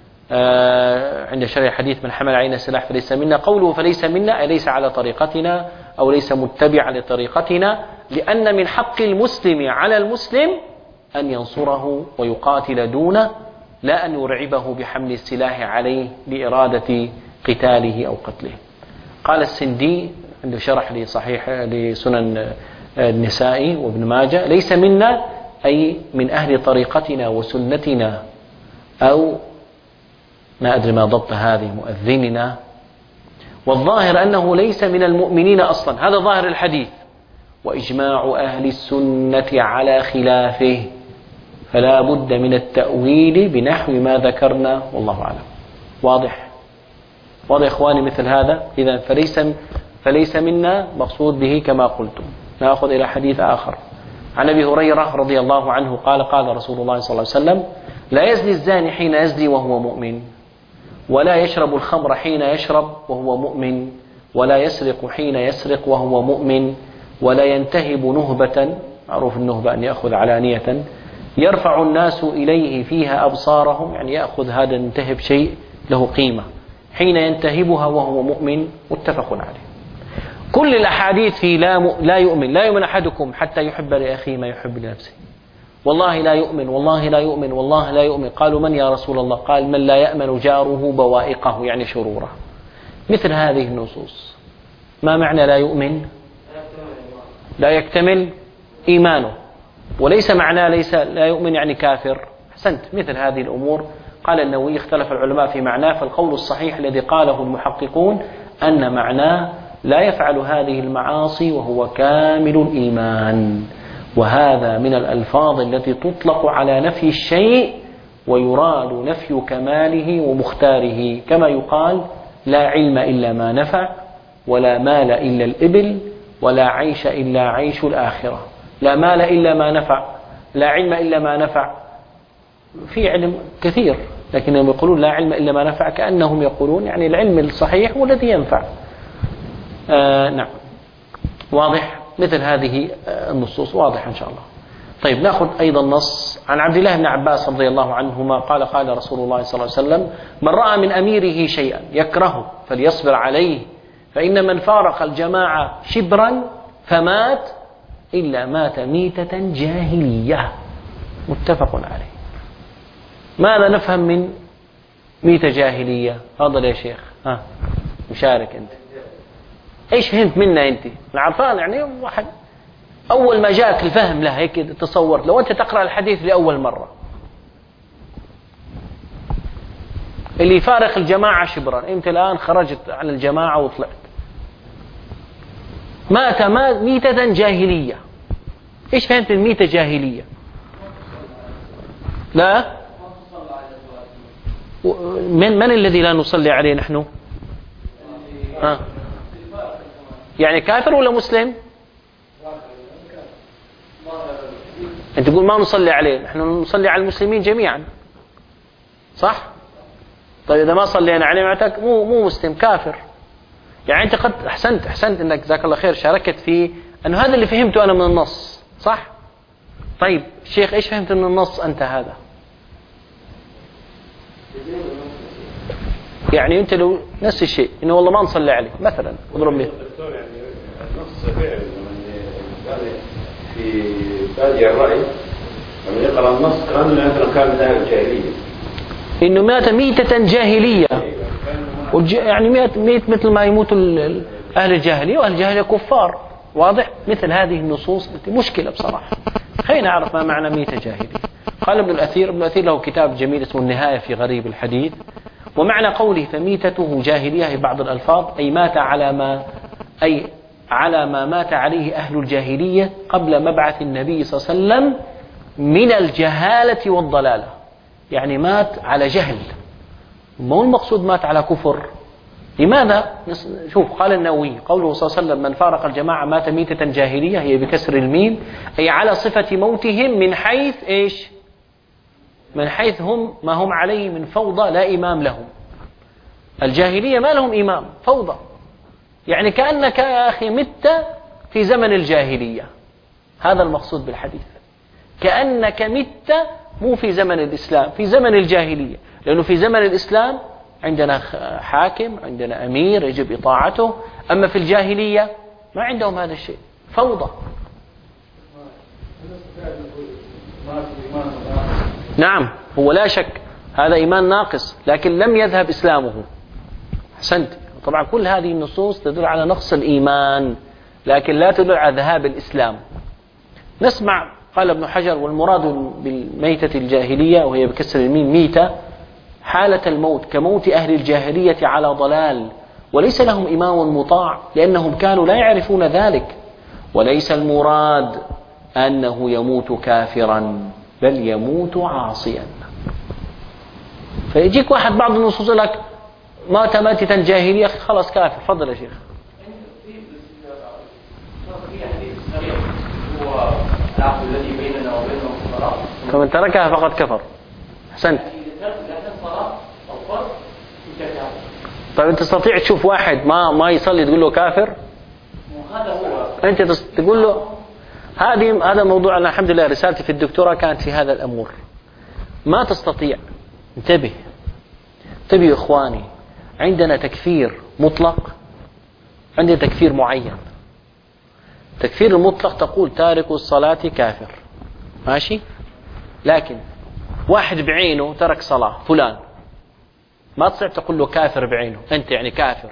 عند شرح حديث من حمل عين السلاح فليس منا، قوله فليس منا أي ليس على طريقتنا أو ليس متبعا لطريقتنا، لأن من حق المسلم على المسلم أن ينصره ويقاتل دونه، لا أن يرعبه بحمل السلاح عليه لإرادة قتاله أو قتله. قال السندي عنده شرح لصحيح لسنن النسائي وابن ماجه: ليس منا أي من أهل طريقتنا وسنتنا، أو ما أدري ما ضبط هذه مؤذننا. والظاهر أنه ليس من المؤمنين أصلا، هذا ظاهر الحديث، وإجماع أهل السنة على خلافه، فلا بد من التأويل بنحو ما ذكرنا والله أعلم. واضح إخواني مثل هذا؟ إذا فليس منا مقصود به كما قلتم. نأخذ إلى حديث آخر عن أبي هريرة رضي الله عنه قال: قال رسول الله صلى الله عليه وسلم: لا يزني الزاني حين يزني وهو مؤمن، ولا يشرب الخمر حين يشرب وهو مؤمن، ولا يسرق حين يسرق وهو مؤمن، ولا ينتهب نهبة، معروف النهبة أن يأخذ علانية، يرفع الناس إليه فيها أبصارهم، يعني يأخذ هذا ينتهب شيء له قيمة، حين ينتهبها وهو مؤمن. متفق عليه. كل الأحاديث في لا يؤمن أحدكم حتى يحب لأخيه ما يحب لنفسه. والله لا يؤمن، والله لا يؤمن، والله لا يؤمن. قالوا من يا رسول الله؟ قال من لا يأمن جاره بوائقه، يعني شروره. مثل هذه النصوص. ما معنى لا يؤمن؟ لا يكتمل إيمانه، وليس معناه لا يؤمن يعني كافر. أحسنت. مثل هذه الأمور قال النووي اختلف العلماء في معناه، فالقول الصحيح الذي قاله المحققون أن معناه لا يفعل هذه المعاصي وهو كامل الإيمان. وهذا من الألفاظ التي تطلق على نفي الشيء ويراد نفي كماله ومختاره، كما يقال لا علم إلا ما نفع، ولا مال إلا الإبل، ولا عيش إلا عيش الآخرة. لا مال إلا ما نفع، لا علم إلا ما نفع. في علم كثير لكنهم يقولون لا علم إلا ما نفع، كأنهم يقولون يعني العلم الصحيح هو الذي ينفع. نعم. واضح؟ مثل هذه النصوص واضح إن شاء الله. طيب نأخذ أيضا نص عن عبد الله بن عباس رضي الله عنهما قال: قال رسول الله صلى الله عليه وسلم: من رأى من أميره شيئا يكرهه فليصبر عليه، فإن من فارق الجماعة شبرا فمات إلا مات ميتة جاهلية. متفق عليه. ماذا نفهم من ميتة جاهلية؟ تفضل يا شيخ. مشارك أنت. إيش فهمت منا أنت؟ العرفان يعني واحد أول ما جاءك الفهم له هيك تصور لو أنت تقرأ الحديث لأول مرة، اللي يفارق الجماعة شبرا، أنت الآن خرجت عن الجماعة وطلعت، مات ميتة جاهلية. إيش فهمت الميتة جاهلية؟ لا، من الذي لا نصلي عليه نحن؟ يعني كافر ولا مسلم؟ أنت تقول ما نصلي عليه، نحن نصلي على المسلمين جميعا، صح؟ طيب إذا ما صلينا عليه معناتك مو مسلم، كافر. يعني أنت قد أحسنت أنك جزاك الله خير شاركت في أنه هذا اللي فهمته أنا من النص، صح؟ طيب شيخ إيش فهمت من النص أنت هذا؟ يعني أنت لو نفس الشيء إنه والله ما نصلي عليه مثلا اضرب لي. دكتور يعني النص فعلا في بادئ الرأي لما يقرأ النص كأنه كان من أهل الجاهلية، إنه مات ميتة جاهلية، يعني ميت مثل ما يموت أهل الجاهلية، وأهل الجاهلية كفار، واضح؟ مثل هذه النصوص مشكلة بصراحة. خلينا نعرف ما معنى ميتة جاهلية. قال ابن الأثير له كتاب جميل اسمه النهاية في غريب الحديث. ومعنى قوله فميتته جاهلية في بعض الألفاظ أي مات على ما مات عليه أهل الجاهلية قبل مبعث النبي صلى الله عليه وسلم من الجهالة والضلالة، يعني مات على جهل، مو المقصود مات على كفر. لماذا؟ شوف قال النووي قوله صلى الله عليه وسلم من فارق الجماعة مات ميتة جاهلية، هي بكسر الميم، أي على صفة موتهم من حيث إيش؟ من حيث ما هم عليه من فوضى لا إمام لهم. الجاهلية ما لهم إمام، فوضى، يعني كأنك يا أخي مت في زمن الجاهلية، هذا المقصود بالحديث، كأنك مت مو في زمن الإسلام، في زمن الجاهلية، لأنه في زمن الإسلام عندنا حاكم، عندنا أمير يجب إطاعته، أما في الجاهلية ما عندهم هذا الشيء، فوضى. نعم هو لا شك هذا إيمان ناقص، لكن لم يذهب إسلامه. أحسنت. طبعا كل هذه النصوص تدل على نقص الإيمان، لكن لا تدل على ذهاب الإسلام. نسمع قال ابن حجر والمراد بالميتة الجاهلية وهي بكسر الميم ميتة حالة الموت كموت أهل الجاهلية على ضلال، وليس لهم إمام مطاع لأنهم كانوا لا يعرفون ذلك، وليس المراد أنه يموت كافرا بل يموت عاصيا. فيجيك واحد بعض النصوص يقول لك مات ماتة جاهلية خلاص كافر. فضل يا شيخ. هو العقد الذي بيننا وبينهم الصلاة، فمن تركها فقد كفر. أحسنت. طيب أنت تستطيع تشوف واحد ما يصلي تقول له كافر؟ هذا هو. أنت تقول له هذا موضوع. أنا الحمد لله رسالتي في الدكتوراه كانت في هذا الأمور. ما تستطيع. انتبه يا إخواني، عندنا تكفير مطلق، عندنا تكفير معين. تكفير المطلق تقول تارك الصلاة كافر، ماشي، لكن واحد بعينه ترك صلاة فلان ما تستطيع تقول له كافر بعينه، أنت يعني كافر.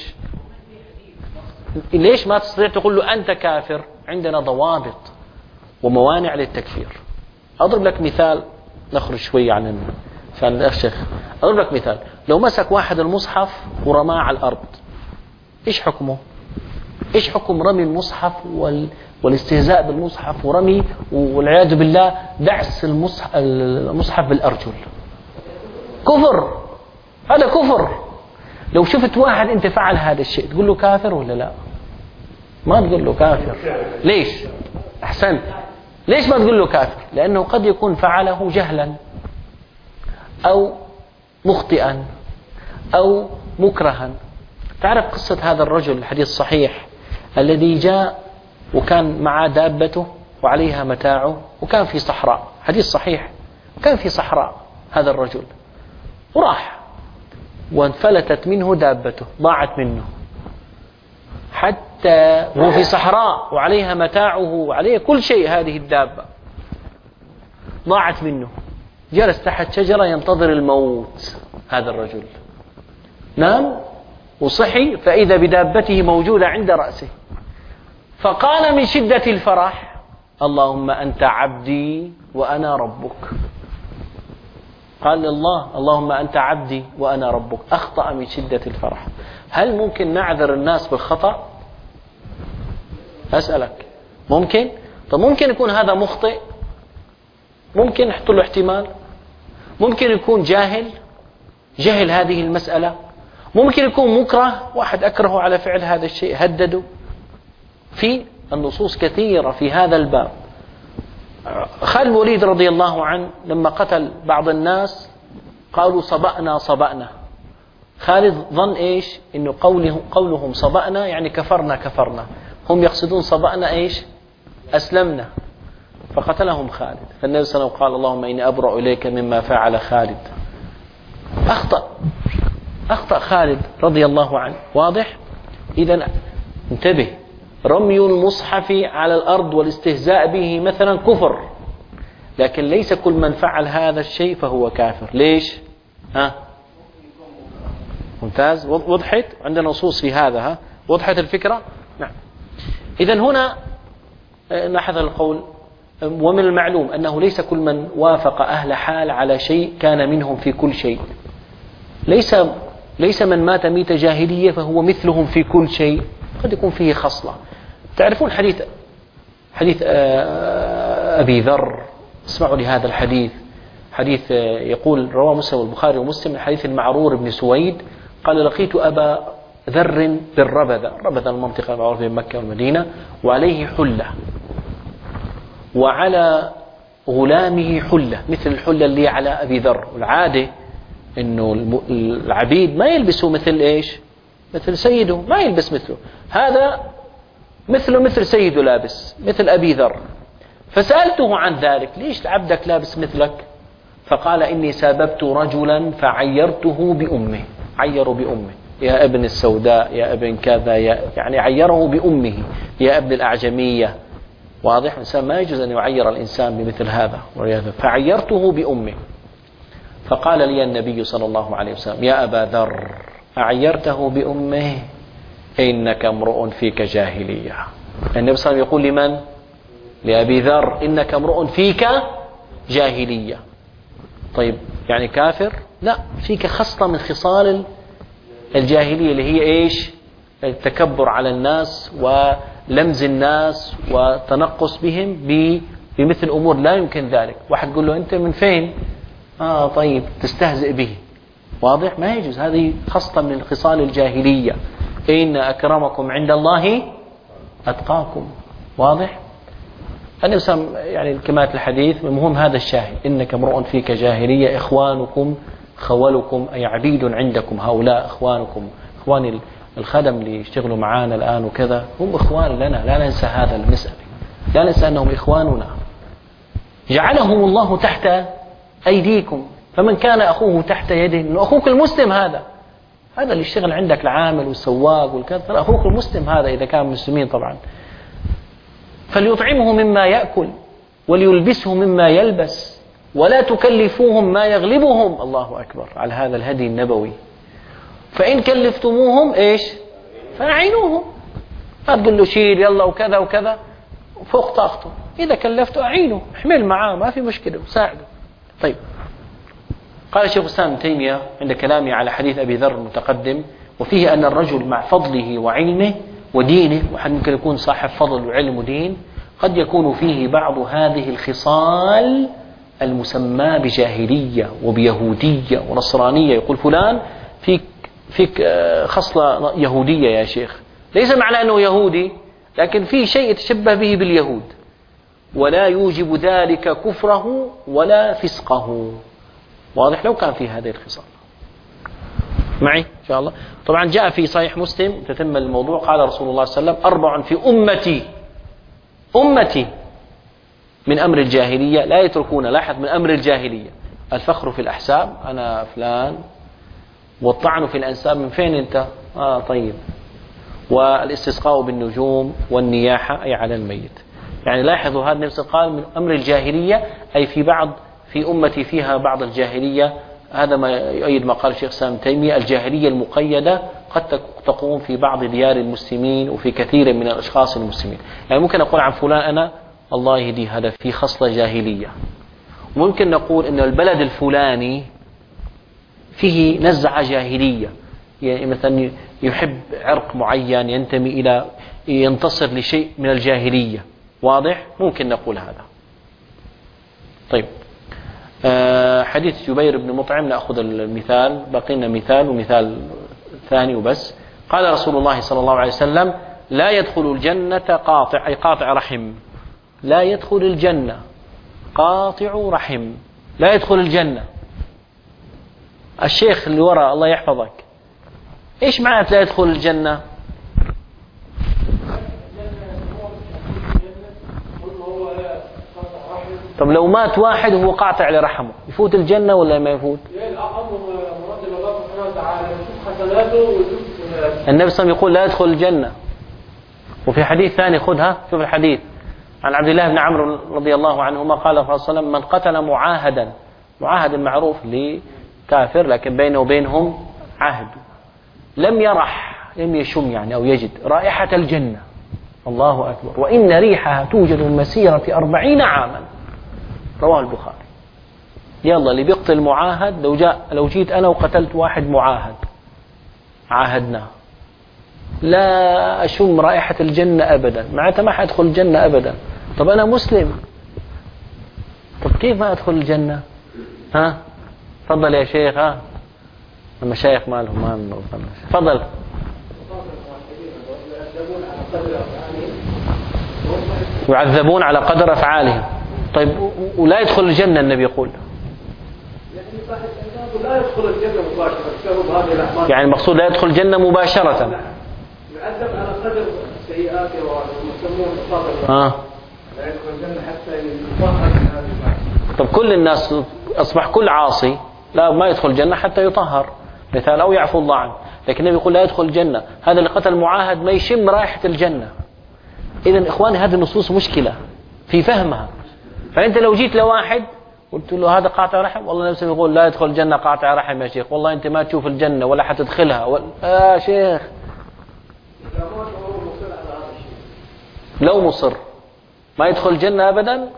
ليش ما تستطيع تقول له أنت كافر؟ عندنا ضوابط وموانع للتكفير. أضرب لك مثال، نخرج شوي عن الشيخ. أضرب لك مثال، لو مسك واحد المصحف ورماه على الأرض إيش حكمه؟ إيش حكم رمي المصحف والاستهزاء بالمصحف ورمي والعياذ بالله دعس المصحف بالأرجل؟ كفر، هذا كفر. لو شفت واحد أنت فعل هذا الشيء تقول له كافر ولا لا؟ ما تقول له كافر. ليش؟ أحسنت. ليش ما تقول له كافر؟ لأنه قد يكون فعله جهلا أو مخطئا أو مكرها. تعرف قصة هذا الرجل الحديث الصحيح الذي جاء وكان معه دابته وعليها متاعه وكان في صحراء، حديث صحيح، كان في صحراء هذا الرجل وراح وانفلتت منه دابته، ضاعت منه، حتى هو في صحراء وعليها متاعه وعليه كل شيء، هذه الدابة ضاعت منه. جلس تحت شجرة ينتظر الموت. هذا الرجل نام وصحي فإذا بدابته موجودة عند رأسه، فقال من شدة الفرح اللهم أنت عبدي وأنا ربك. قال لله اللهم أنت عبدي وأنا ربك. أخطأ من شدة الفرح. هل ممكن نعذر الناس بالخطأ؟ أسألك ممكن؟ طب ممكن يكون هذا مخطئ، ممكن نحط له احتمال، ممكن يكون جهل هذه المسألة، ممكن يكون مكره، واحد أكره على فعل هذا الشيء هدده. في النصوص كثيرة في هذا الباب خالد بن الوليد رضي الله عنه لما قتل بعض الناس قالوا صبأنا صبأنا. خالد ظن إيش؟ إنه قولهم صبأنا يعني كفرنا كفرنا، هم يقصدون صبأنا إيش؟ أسلمنا، فقتلهم خالد. فالنبي صلى الله عليه وسلم قال اللهم إني أبرأ إليك مما فعل خالد. أخطأ خالد رضي الله عنه، واضح؟ إذن انتبه، رمي المصحف على الأرض والاستهزاء به مثلا كفر، لكن ليس كل من فعل هذا الشيء فهو كافر. ليش؟ ممتاز، وضحت؟ عندنا نصوص في هذا. وضحت الفكرة؟ نعم. إذن هنا لاحظ القول، ومن المعلوم أنه ليس كل من وافق أهل حال على شيء كان منهم في كل شيء. ليس من مات ميت جاهلية فهو مثلهم في كل شيء، قد يكون فيه خصلة. تعرفون حديث أبي ذر، اسمعوا لهذا الحديث. حديث يقول رواه مسلم والبخاري ومسلم، حديث المعرور بن سويد قال لقيت أبا ذر بالربذة، ربذة المنطقة المعروفة بين مكة والمدينة، وعليه حلة وعلى غلامه حلة مثل الحلة اللي على أبي ذر. والعادة إنه العبيد ما يلبسوا مثل إيش؟ مثل سيده، ما يلبس مثله. هذا مثل سيده لابس مثل أبي ذر. فسألته عن ذلك، ليش عبدك لابس مثلك؟ فقال إني ساببت رجلا فعيرته بأمه. عيروا بأمه، يا ابن السوداء، يا ابن كذا، يعني عيره بأمه، يا ابن الأعجمية. واضح؟ الإنسان ما يجوز أن يعير الإنسان بمثل هذا، فعيرته بأمه. فقال لي النبي صلى الله عليه وسلم يا أبا ذر أعيرته بأمه إنك امرؤ فيك جاهلية. النبي صلى الله عليه وسلم يقول لمن؟ لأبي ذر إنك امرؤ فيك جاهلية. طيب يعني كافر؟ لا، فيك خصلة من خصال الجاهلية اللي هي إيش؟ التكبر على الناس ولمز الناس وتنقص بهم بمثل أمور لا يمكن ذلك. واحد يقول له أنت من فين؟ طيب تستهزئ به. واضح؟ ما يجوز، هذه خصلة من خصال الجاهلية. إن أكرمكم عند الله أتقاكم. واضح؟ النبي صلى الله عليه وسلم يعني كلمات الحديث المهم هذا الشاهد، إنك امرؤ فيك جاهلية، إخوانكم خولكم أي عبيد عندكم، هؤلاء إخوانكم، إخوان الخدم اللي يشتغلوا معانا الآن وكذا هم إخوان لنا، لا ننسى هذا المسألة، لا ننسى أنهم إخواننا. جعلهم الله تحت أيديكم، فمن كان أخوه تحت يده، إنه أخوك المسلم هذا اللي يشتغل عندك العامل والسواق والكذا، أخوك المسلم هذا إذا كان مسلمين طبعا. فليطعمه مما يأكل وليلبسه مما يلبس ولا تكلفوهم ما يغلبهم. الله أكبر على هذا الهدي النبوي. فإن كلفتموهم إيش؟ فأعينوهم. ما تقول له شيل يلا وكذا وكذا فوق طاقته، إذا كلفته أعينه، احمل معاه، ما في مشكلة، ساعده. طيب، قال شيخ الإسلام ابن تيمية عند كلامه على حديث أبي ذر المتقدم، وفيه أن الرجل مع فضله وعلمه ودينه، وحد ممكن يكون صاحب فضل وعلم ودين، قد يكون فيه بعض هذه الخصال المسمى بجاهلية وبيهودية ونصرانية. يقول فلان فيك خصلة يهودية يا شيخ، ليس معنى أنه يهودي، لكن في شيء يتشبه به باليهود، ولا يوجب ذلك كفره ولا فسقه. واضح؟ لو كان في هذه الخصال معي إن شاء الله. طبعا جاء في صحيح مسلم تتم الموضوع، قال رسول الله صلى الله عليه وسلم 4 في أمتي من أمر الجاهلية لا يتركون. لاحظ، من أمر الجاهلية: الفخر في الأحساب، أنا فلان، والطعن في الأنساب، من فين أنت؟ طيب، والاستسقاء بالنجوم، والنياحة أي على الميت. يعني لاحظوا هذا النبي قال من أمر الجاهلية، أي في أمتي فيها بعض الجاهلية. هذا ما يؤيد ما قال الشيخ الإسلام ابن تيمية، الجاهلية المقيدة قد تقوم في بعض ديار المسلمين وفي كثير من الأشخاص المسلمين. يعني ممكن أقول عن فلان أنا الله يهدي هذا في خصلة جاهلية، وممكن نقول أن البلد الفلاني فيه نزعة جاهلية، يعني مثلا يحب عرق معين، ينتمي إلى ينتصر لشيء من الجاهلية. واضح؟ ممكن نقول هذا. طيب، حديث جبير بن مطعم، نأخذ المثال، بقينا مثال ومثال ثاني وبس. قال رسول الله صلى الله عليه وسلم: لا يدخل الجنة قاطع، أي قاطع رحم، لا يدخل الجنة قاطع رحم لا يدخل الجنة. الشيخ اللي وراء الله يحفظك، إيش معنى لا يدخل الجنة؟ طب لو مات واحد وهو قاطع لرحمه يفوت الجنة ولا ما يفوت؟ النبي صلى الله عليه وسلم يقول لا يدخل الجنة. وفي حديث ثاني خذها، شوف الحديث عن عبد الله بن عمرو رضي الله عنهما قال صلى الله عليه وسلم من قتل معاهدا، معاهد معروف لكافر لكن بينه وبينهم عهد، لم يرح لم يشم يعني أو يجد رائحة الجنة، الله أكبر، وإن ريحها توجد من مسيرة 40 عاما، رواه البخاري. يلا اللي بيقتل معاهد، لو جيت أنا وقتلت واحد معاهد عاهدنا لا أشم رائحة الجنة أبدا، معناتها ما حأدخل الجنة أبدا. طب أنا مسلم، طب كيف ما أدخل الجنة؟ ها تفضل يا شيخ. ها المشايخ مالهم ما تفضل. يعذبون على قدر أفعالهم. طيب ولا يدخل الجنة النبي يقول، لا يدخل الجنة مباشرة، يعني المقصود لا يدخل الجنة مباشرة، يعذب على قدر سيئاته ويسمون الصبر. لا يدخل الجنة حتى يطهر من هذه المعصية. طب كل الناس أصبح كل عاصي لا ما يدخل الجنة حتى يطهر مثال أو يعفو الله عنه، لكن النبي يقول لا يدخل الجنة. هذا اللي قتل معاهد ما يشم رائحة الجنة. إذن إخواني هذه النصوص مشكلة في فهمها. فأنت لو جيت لواحد قلت له هذا قاطع رحم، والله نفسه يقول لا يدخل الجنة قاطع رحم يا شيخ، والله أنت ما تشوف الجنة ولا حتدخلها يا شيخ. لو مصر ما يدخل الجنة أبدا،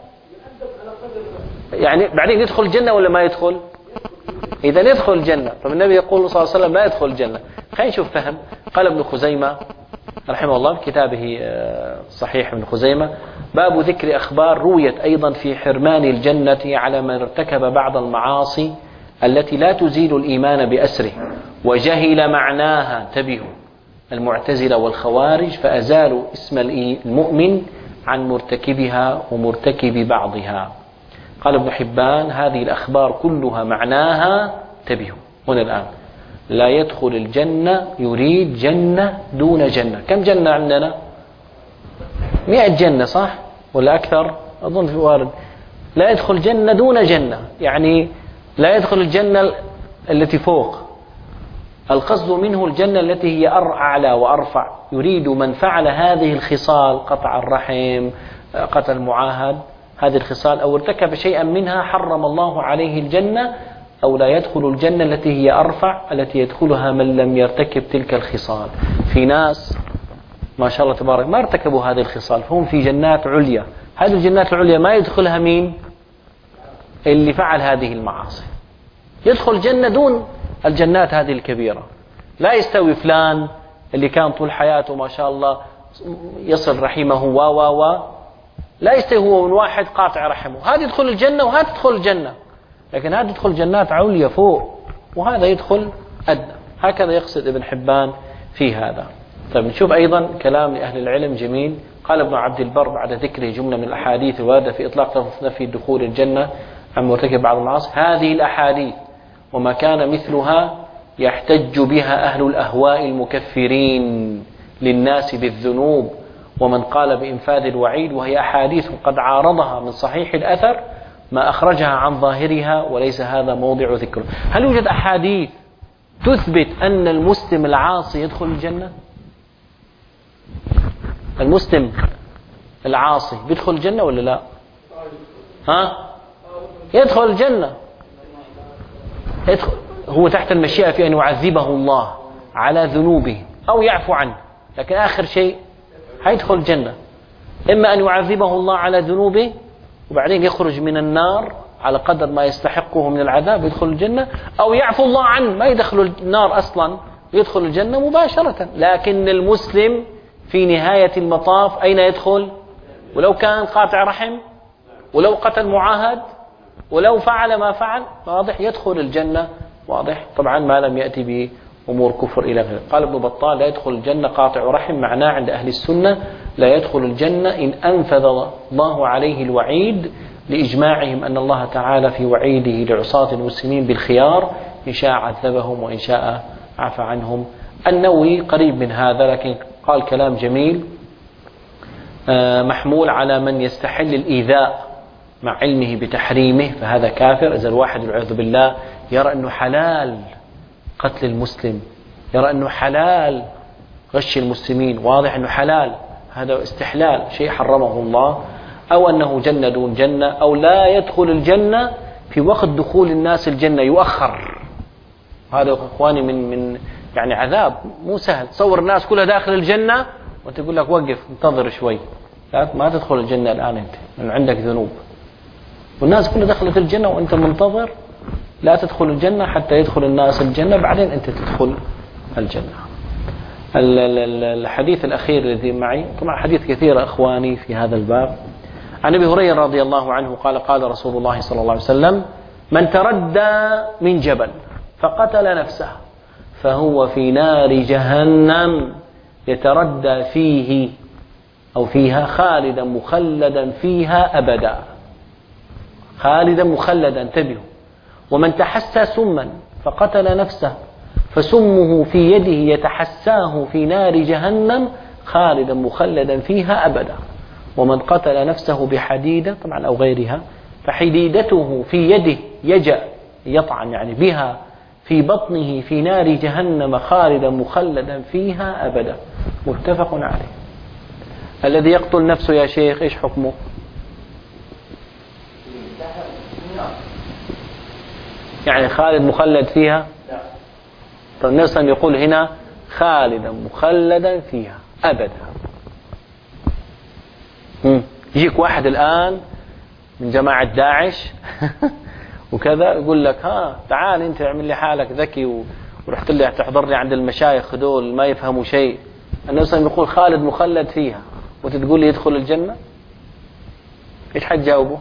يعني بعدين يدخل الجنة ولا ما يدخل؟ إذا يدخل الجنة. طب النبي يقول صلى الله عليه وسلم لا يدخل الجنة. خلينا نشوف فهم. قال ابن خزيمة رحمه الله في كتابه صحيح ابن خزيمة باب ذكر أخبار رويت أيضا في حرمان الجنة على من ارتكب بعض المعاصي التي لا تزيل الإيمان بأسره وجهل معناها. انتبهوا المعتزلة والخوارج فأزالوا اسم المؤمن عن مرتكبها ومرتكب بعضها. قال ابن حبان هذه الأخبار كلها معناها، انتبهوا هنا الآن، لا يدخل الجنة يريد جنة دون جنة. كم جنة عندنا؟ 100 جنة صح ولا أكثر؟ أظن في وارد. لا يدخل جنة دون جنة، يعني لا يدخل الجنة التي فوق، القصد منه الجنة التي هي أعلى وأرفع. يريد من فعل هذه الخصال قطع الرحم قتل المعاهد هذه الخصال أو ارتكب شيئا منها حرم الله عليه الجنة، أو لا يدخل الجنة التي هي أرفع التي يدخلها من لم يرتكب تلك الخصال. في ناس ما شاء الله تبارك ما ارتكبوا هذه الخصال فهم في جنات عليا. هذه الجنات العليا ما يدخلها مين؟ اللي فعل هذه المعاصي. يدخل الجنة دون الجنات هذه الكبيرة. لا يستوي فلان اللي كان طول حياته ما شاء الله يصل رحمه لا يستوي هو من واحد قاطع رحمه. هذا يدخل الجنة وهذا يدخل الجنة، لكن هذا يدخل جنات عليا فوق وهذا يدخل أدنى. هكذا يقصد ابن حبان في هذا. طيب نشوف أيضا كلام لأهل العلم جميل. قال ابن عبد البر بعد ذكره جملة من الأحاديث الواردة في إطلاق نفي دخول الجنة عن مرتكب بعض المعاصي، هذه الأحاديث وما كان مثلها يحتج بها أهل الأهواء المكفرين للناس بالذنوب ومن قال بإنفاذ الوعيد، وهي أحاديث قد عارضها من صحيح الأثر ما أخرجها عن ظاهرها وليس هذا موضع ذكره. هل يوجد أحاديث تثبت أن المسلم العاصي يدخل الجنة؟ المسلم العاصي بيدخل الجنة ولا لا؟ يدخل الجنة. هو تحت المشيئة في أن يعذبه الله على ذنوبه أو يعفو عنه، لكن آخر شيء هيدخل الجنة. إما أن يعذبه الله على ذنوبه وبعدين يخرج من النار على قدر ما يستحقه من العذاب يدخل الجنة، أو يعفو الله عنه ما يدخل النار أصلا يدخل الجنة مباشرة. لكن المسلم في نهاية المطاف أين يدخل؟ ولو كان قاطع رحم ولو قتل معاهد ولو فعل ما فعل واضح يدخل الجنة، واضح طبعا ما لم يأتي بأمور كفر إلى غيره. قال ابن بطال لا يدخل الجنة قاطع رحم، معناه عند أهل السنة لا يدخل الجنة إن أنفذ الله عليه الوعيد لإجماعهم أن الله تعالى في وعيده لعصاة المسلمين بالخيار إن شاء عذبهم وإن شاء عفى عنهم. النووي قريب من هذا لكن قال كلام جميل محمول على من يستحل الإيذاء مع علمه بتحريمه فهذا كافر. إذا الواحد والعياذ بالله يرى أنه حلال قتل المسلم، يرى أنه حلال غش المسلمين، واضح أنه حلال، هذا استحلال شيء حرمه الله، أو أنه جنة دون جنة، أو لا يدخل الجنة في وقت دخول الناس الجنة يؤخر. هذا أخواني من يعني عذاب مو سهل. تصور الناس كلها داخل الجنة وأنت تقول لك وقف انتظر شوي، لا ما تدخل الجنة الآن أنت لأن عندك ذنوب، والناس كلها دخلت الجنة وأنت منتظر لا تدخل الجنة حتى يدخل الناس الجنة بعدين أنت تدخل الجنة. الحديث الأخير الذي معي طبعا حديث كثير أخواني في هذا الباب. عن أبي هريرة رضي الله عنه قال قال رسول الله صلى الله عليه وسلم من تردى من جبل فقتل نفسه فهو في نار جهنم يتردى فيه أو فيها خالدا مخلدا فيها أبدا، خالدا مخلدا انتبهوا. ومن تحسى سما فقتل نفسه فسمه في يده يتحساه في نار جهنم خالدا مخلدا فيها أبدا. ومن قتل نفسه بحديدة طبعا أو غيرها فحديدته في يده يجأ يطعن يعني بها في بطنه في نار جهنم خالدا مخلدا فيها أبدا. متفق عليه. الذي يقتل نفسه يا شيخ إيش حكمه؟ يعني خالد مخلد فيها؟ طيب نفسا يقول هنا خالدا مخلدا فيها أبدا. يجيك واحد الآن من جماعة داعش وكذا يقول لك ها تعال انت اعمل لي حالك ذكي ورحت لي تحضر لي عند المشايخ دول ما يفهموا شيء. النبي يقول خالد مخلد فيها وتقول لي يدخل الجنة، ايش حتجاوبه؟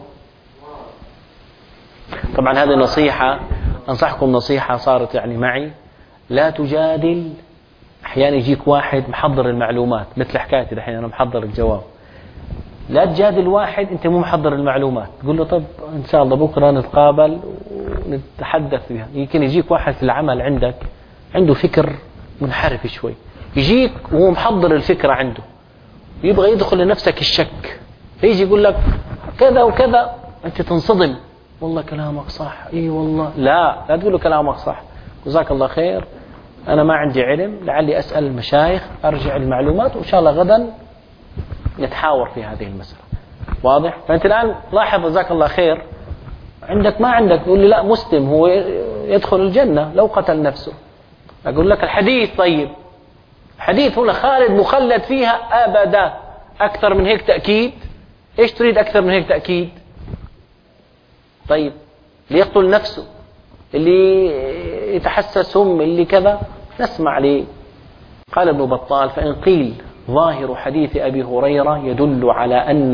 طبعا هذه نصيحة انصحكم نصيحة صارت يعني معي، لا تجادل. احيانا يجيك واحد محضر المعلومات مثل حكايتي الحين انا محضر الجواب، لا تجادل واحد انت مو محضر المعلومات، تقول له طب ان شاء الله بكره نتقابل ونتحدث بها. يمكن يجيك واحد في العمل عندك عنده فكر منحرف شوي، يجيك وهو محضر الفكرة عنده يبغى يدخل لنفسك الشك، يجي يقول لك كذا وكذا انت تنصدم والله كلامك صح اي والله لا تقول له كلامك صح جزاك الله خير انا ما عندي علم لعلي اسأل المشايخ ارجع المعلومات وان شاء الله غدا نتحاور في هذه المسألة. واضح؟ فأنت الآن لاحظ جزاك الله خير عندك ما عندك تقول لي لا مسلم هو يدخل الجنة لو قتل نفسه. أقول لك الحديث طيب حديث هنا خالد مخلد فيها أبدا، أكثر من هيك تأكيد؟ إيش تريد أكثر من هيك تأكيد؟ طيب ليقتل نفسه اللي يتحسس سم اللي كذا نسمع ليه. قال ابن بطال فإن قيل ظاهر حديث أبي هريرة يدل على أن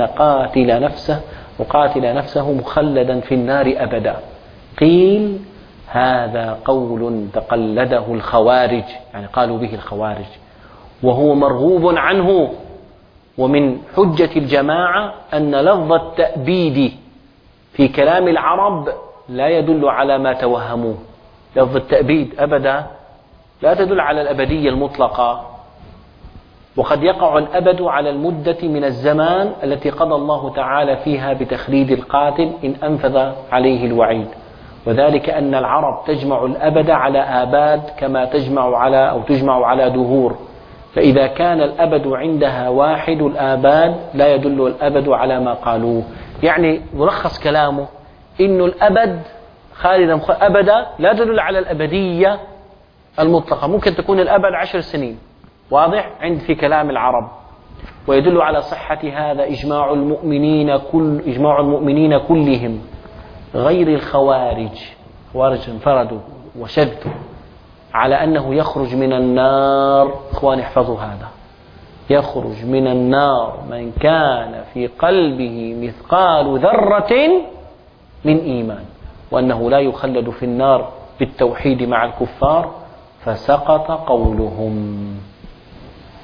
قاتل نفسه مخلدا في النار أبدا، قيل هذا قول تقلده الخوارج يعني قالوا به الخوارج وهو مرغوب عنه. ومن حجة الجماعة أن لفظ التأبيد في كلام العرب لا يدل على ما توهموه. لفظ التأبيد أبدا لا تدل على الأبدية المطلقة، وقد يقع الأبد على المدة من الزمان التي قضى الله تعالى فيها بتخليد القاتل إن أنفذ عليه الوعيد، وذلك أن العرب تجمع الأبد على آباد كما تجمع على دهور، فإذا كان الأبد عندها واحد الآباد لا يدل الأبد على ما قالوه. يعني ملخص كلامه إنه الأبد خالدا أبدا لا تدل على الأبدية المطلقة، ممكن تكون الأبد 10 سنين، واضح عند في كلام العرب. ويدل على صحة هذا إجماع المؤمنين كلهم غير الخوارج انفردوا وشدوا على أنه يخرج من النار. إخواني احفظوا هذا، يخرج من النار من كان في قلبه مثقال ذرة من إيمان، وأنه لا يخلد في النار بالتوحيد مع الكفار، فسقط قولهم.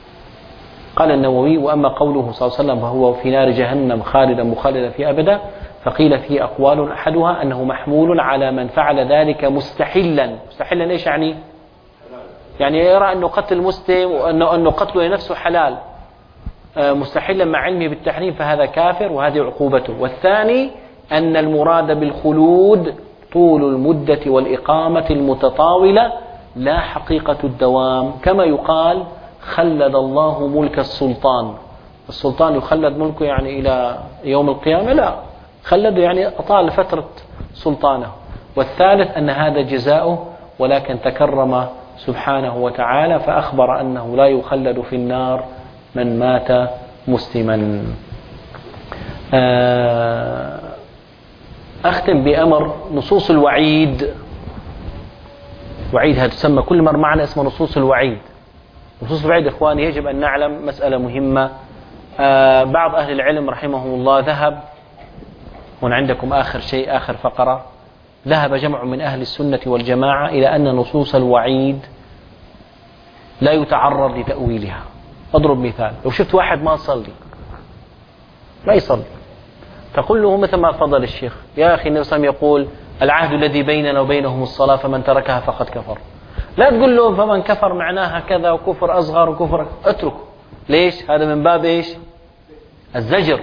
قال النووي وأما قوله صلى الله عليه وسلم وهو في نار جهنم خالدا مخلدا في أبدا فقيل فيه أقوال، أحدها أنه محمول على من فعل ذلك مستحلا. مستحلا إيش يعني؟ يعني يرى أنه قتل المسلم وأنه قتله لنفسه حلال مستحلا مع علمه بالتحريم، فهذا كافر وهذه عقوبته. والثاني أن المراد بالخلود طول المدة والإقامة المتطاولة لا حقيقة الدوام، كما يقال خلد الله ملك السلطان. السلطان يخلد ملكه يعني إلى يوم القيامة؟ لا، خلد يعني أطال فترة سلطانه. والثالث أن هذا جزاؤه، ولكن تكرم سبحانه وتعالى فأخبر أنه لا يخلد في النار من مات مسلما. أختم بأمر نصوص الوعيد. وعيد هذا تسمى كل مر معنا اسمه نصوص الوعيد. نصوص الوعيد إخواني يجب أن نعلم مسألة مهمة. بعض أهل العلم رحمهم الله ذهب، هنا عندكم آخر شيء آخر فقرة، ذهب جمع من أهل السنة والجماعة إلى أن نصوص الوعيد لا يتعرض لتأويلها. أضرب مثال، لو شفت واحد ما صلي لا يصلي، تقول له مثل ما فضل الشيخ، يا أخي النبي صلى الله عليه وسلم يقول العهد الذي بيننا وبينهم الصلاة فمن تركها فقد كفر. لا تقول له فمن كفر معناها كذا وكفر أصغر وكفر، اتركه. ليش؟ هذا من باب إيش؟ الزجر.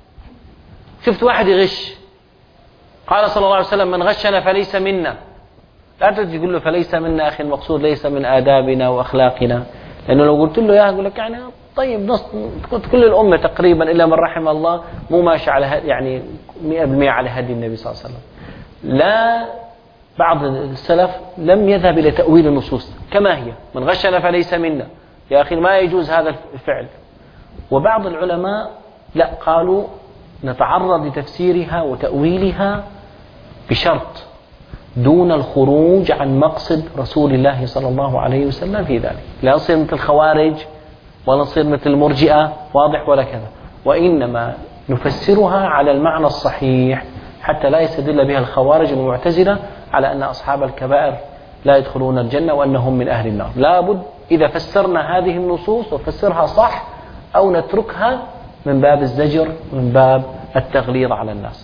شفت واحد يغش، قال صلى الله عليه وسلم من غشنا فليس منا. لا تجي تقول له فليس منا، أخي المقصود ليس من آدابنا وأخلاقنا، لأنه لو قلت له يقول لك يعني طيب نص كل الأمة تقريبا إلا من رحم الله مو ماشي على يعني 100% على هدي النبي صلى الله عليه وسلم. لا، بعض السلف لم يذهب إلى تأويل النصوص كما هي، من غشنا فليس منا، يا أخي ما يجوز هذا الفعل. وبعض العلماء لا، قالوا نتعرض لتفسيرها وتأويلها بشرط دون الخروج عن مقصد رسول الله صلى الله عليه وسلم في ذلك. لا نصير مثل الخوارج ولا نصير مثل المرجئة، واضح ولا كذا، وإنما نفسرها على المعنى الصحيح حتى لا يستدل بها الخوارج والمعتزلة على أن أصحاب الكبائر لا يدخلون الجنة وأنهم من أهل النار. لابد إذا فسرنا هذه النصوص وفسرها صح أو نتركها من باب الزجر، من باب التغليظ على الناس.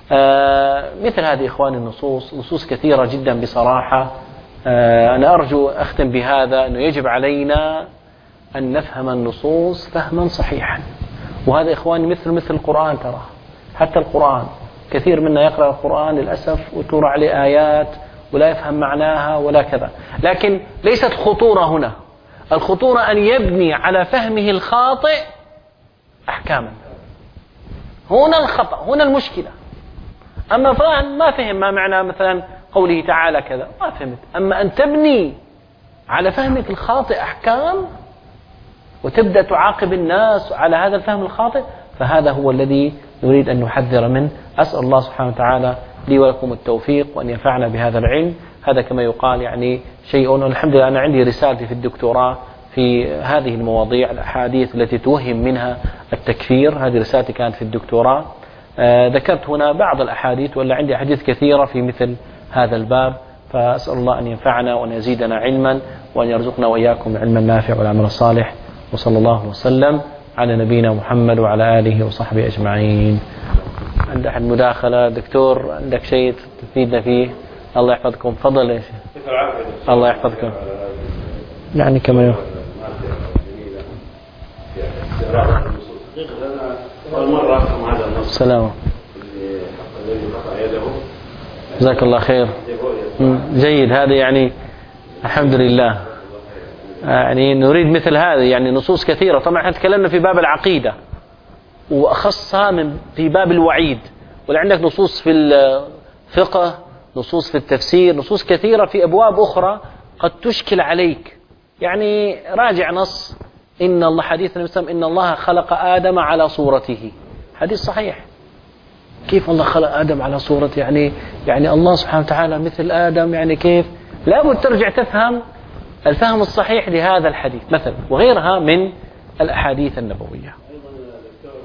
مثل هذه إخواني النصوص، نصوص كثيرة جدا بصراحة. أنا أرجو أختم بهذا أنه يجب علينا أن نفهم النصوص فهما صحيحا. وهذا إخواني مثل القرآن، ترى حتى القرآن كثير منا يقرأ القرآن للأسف وترى عليه آيات ولا يفهم معناها ولا كذا. لكن ليست خطورة هنا، الخطورة أن يبني على فهمه الخاطئ أحكاما. هنا الخطأ، هنا المشكلة. أما فلان ما فهم ما معنى مثلا قوله تعالى كذا، ما فهمت. أما أن تبني على فهمك الخاطئ أحكام وتبدأ تعاقب الناس على هذا الفهم الخاطئ، فهذا هو الذي نريد أن نحذر منه. أسأل الله سبحانه وتعالى لي ولكم التوفيق وأن ينفعنا بهذا العلم. هذا كما يقال يعني شيء. الحمد لله أنا عندي رسالتي في الدكتوراه في هذه المواضيع، الأحاديث التي توهم منها التكفير، هذه رسالتي كانت في الدكتوراه. ذكرت هنا بعض الأحاديث، ولا عندي أحاديث كثيرة في مثل هذا الباب. فأسأل الله أن ينفعنا وأن يزيدنا علما وأن يرزقنا وإياكم علما نافع والعمل الصالح. وصلى الله وسلم على نبينا محمد وعلى آله وصحبه أجمعين. عند أحد مداخلة دكتور، عندك شيء تفيدنا فيه؟ الله يحفظكم. تفضل يا شيخ. الله يحفظكم. يعني كما السلام. جزاك الله خير. جيد هذا يعني الحمد لله. يعني نريد مثل هذا، يعني نصوص كثيرة. طبعا احنا تكلمنا في باب العقيدة وأخصها في باب الوعيد، ولا عندك نصوص في الفقه، نصوص في التفسير، نصوص كثيرة في أبواب أخرى قد تشكل عليك. يعني راجع نص إن الله، حديث النبي صلى الله عليه وسلم إن الله خلق آدم على صورته، حديث صحيح. كيف الله خلق آدم على صورته؟ يعني الله سبحانه وتعالى مثل آدم، يعني كيف؟ لابد ترجع تفهم الفهم الصحيح لهذا الحديث مثلا، وغيرها من الأحاديث النبوية. أيضا دكتور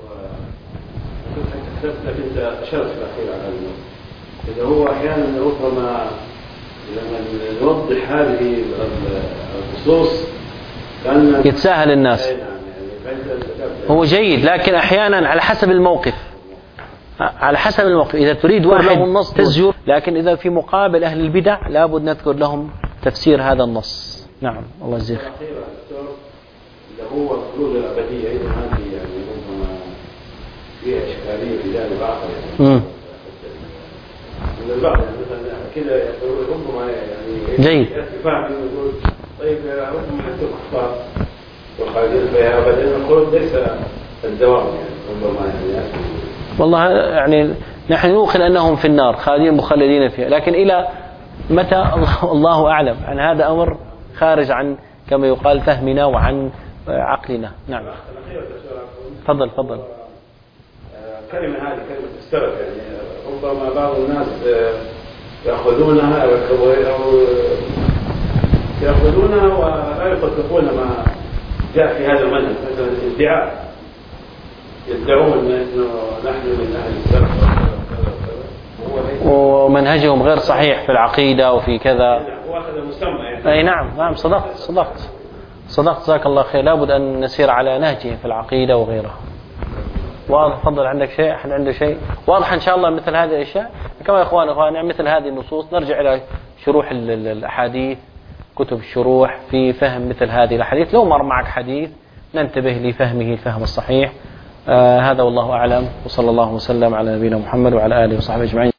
أنت أشرت في الأخير على أنه إذا هو أحيانا ربما لما نوضح هذه النصوص كان يتساهل الناس. هو جيد، لكن أحيانا على حسب الموقف. على حسب الموقف. إذا تريد واحد النص تزجر، لكن إذا في مقابل أهل البدع لابد نذكر لهم تفسير هذا النص. نعم الله يجزيك. اللي هو خلود الأبدية أيضا هذه يعني ربما فيها إشكالية في جانب آخر يعني. من البعض مثلا كذا يقول ربما يعني جيد. فاهم يقول طيب ربما أنتم أخطاء وخالدين فيها أبدا. الخلود ليس الدوام يعني ربما يعني والله يعني نحن نوقن أنهم في النار خالدين مخلدين فيها، لكن إلى متى الله أعلم. عن هذا أمر خارج عن كما يقال فهمنا وعن عقلنا. نعم تفضل تفضل. كلمة هذه كلمة السلف يعني ربما بعض الناس يأخذونها أو يأخذونها ولا يطبقون ما جاء في هذا المنهج. مثلا الادعاء يدعون أنه نحن من أهل السلف ومنهجهم غير صحيح في العقيدة وفي كذا. هو أخذ مسمى يعني. أي نعم صدقت جزاك الله خير. لابد أن نسير على نهجه في العقيدة وغيرها. واضح. تفضل. عندك شيء؟ أحد عنده شيء؟ واضح إن شاء الله مثل هذه الأشياء كما إخواني مثل هذه النصوص نرجع إلى شروح الأحاديث، كتب الشروح في فهم مثل هذه الأحاديث. لو مر معك حديث ننتبه لفهمه الفهم الصحيح. هذا والله أعلم، وصلى الله وسلم على نبينا محمد وعلى آله وصحبه أجمعين.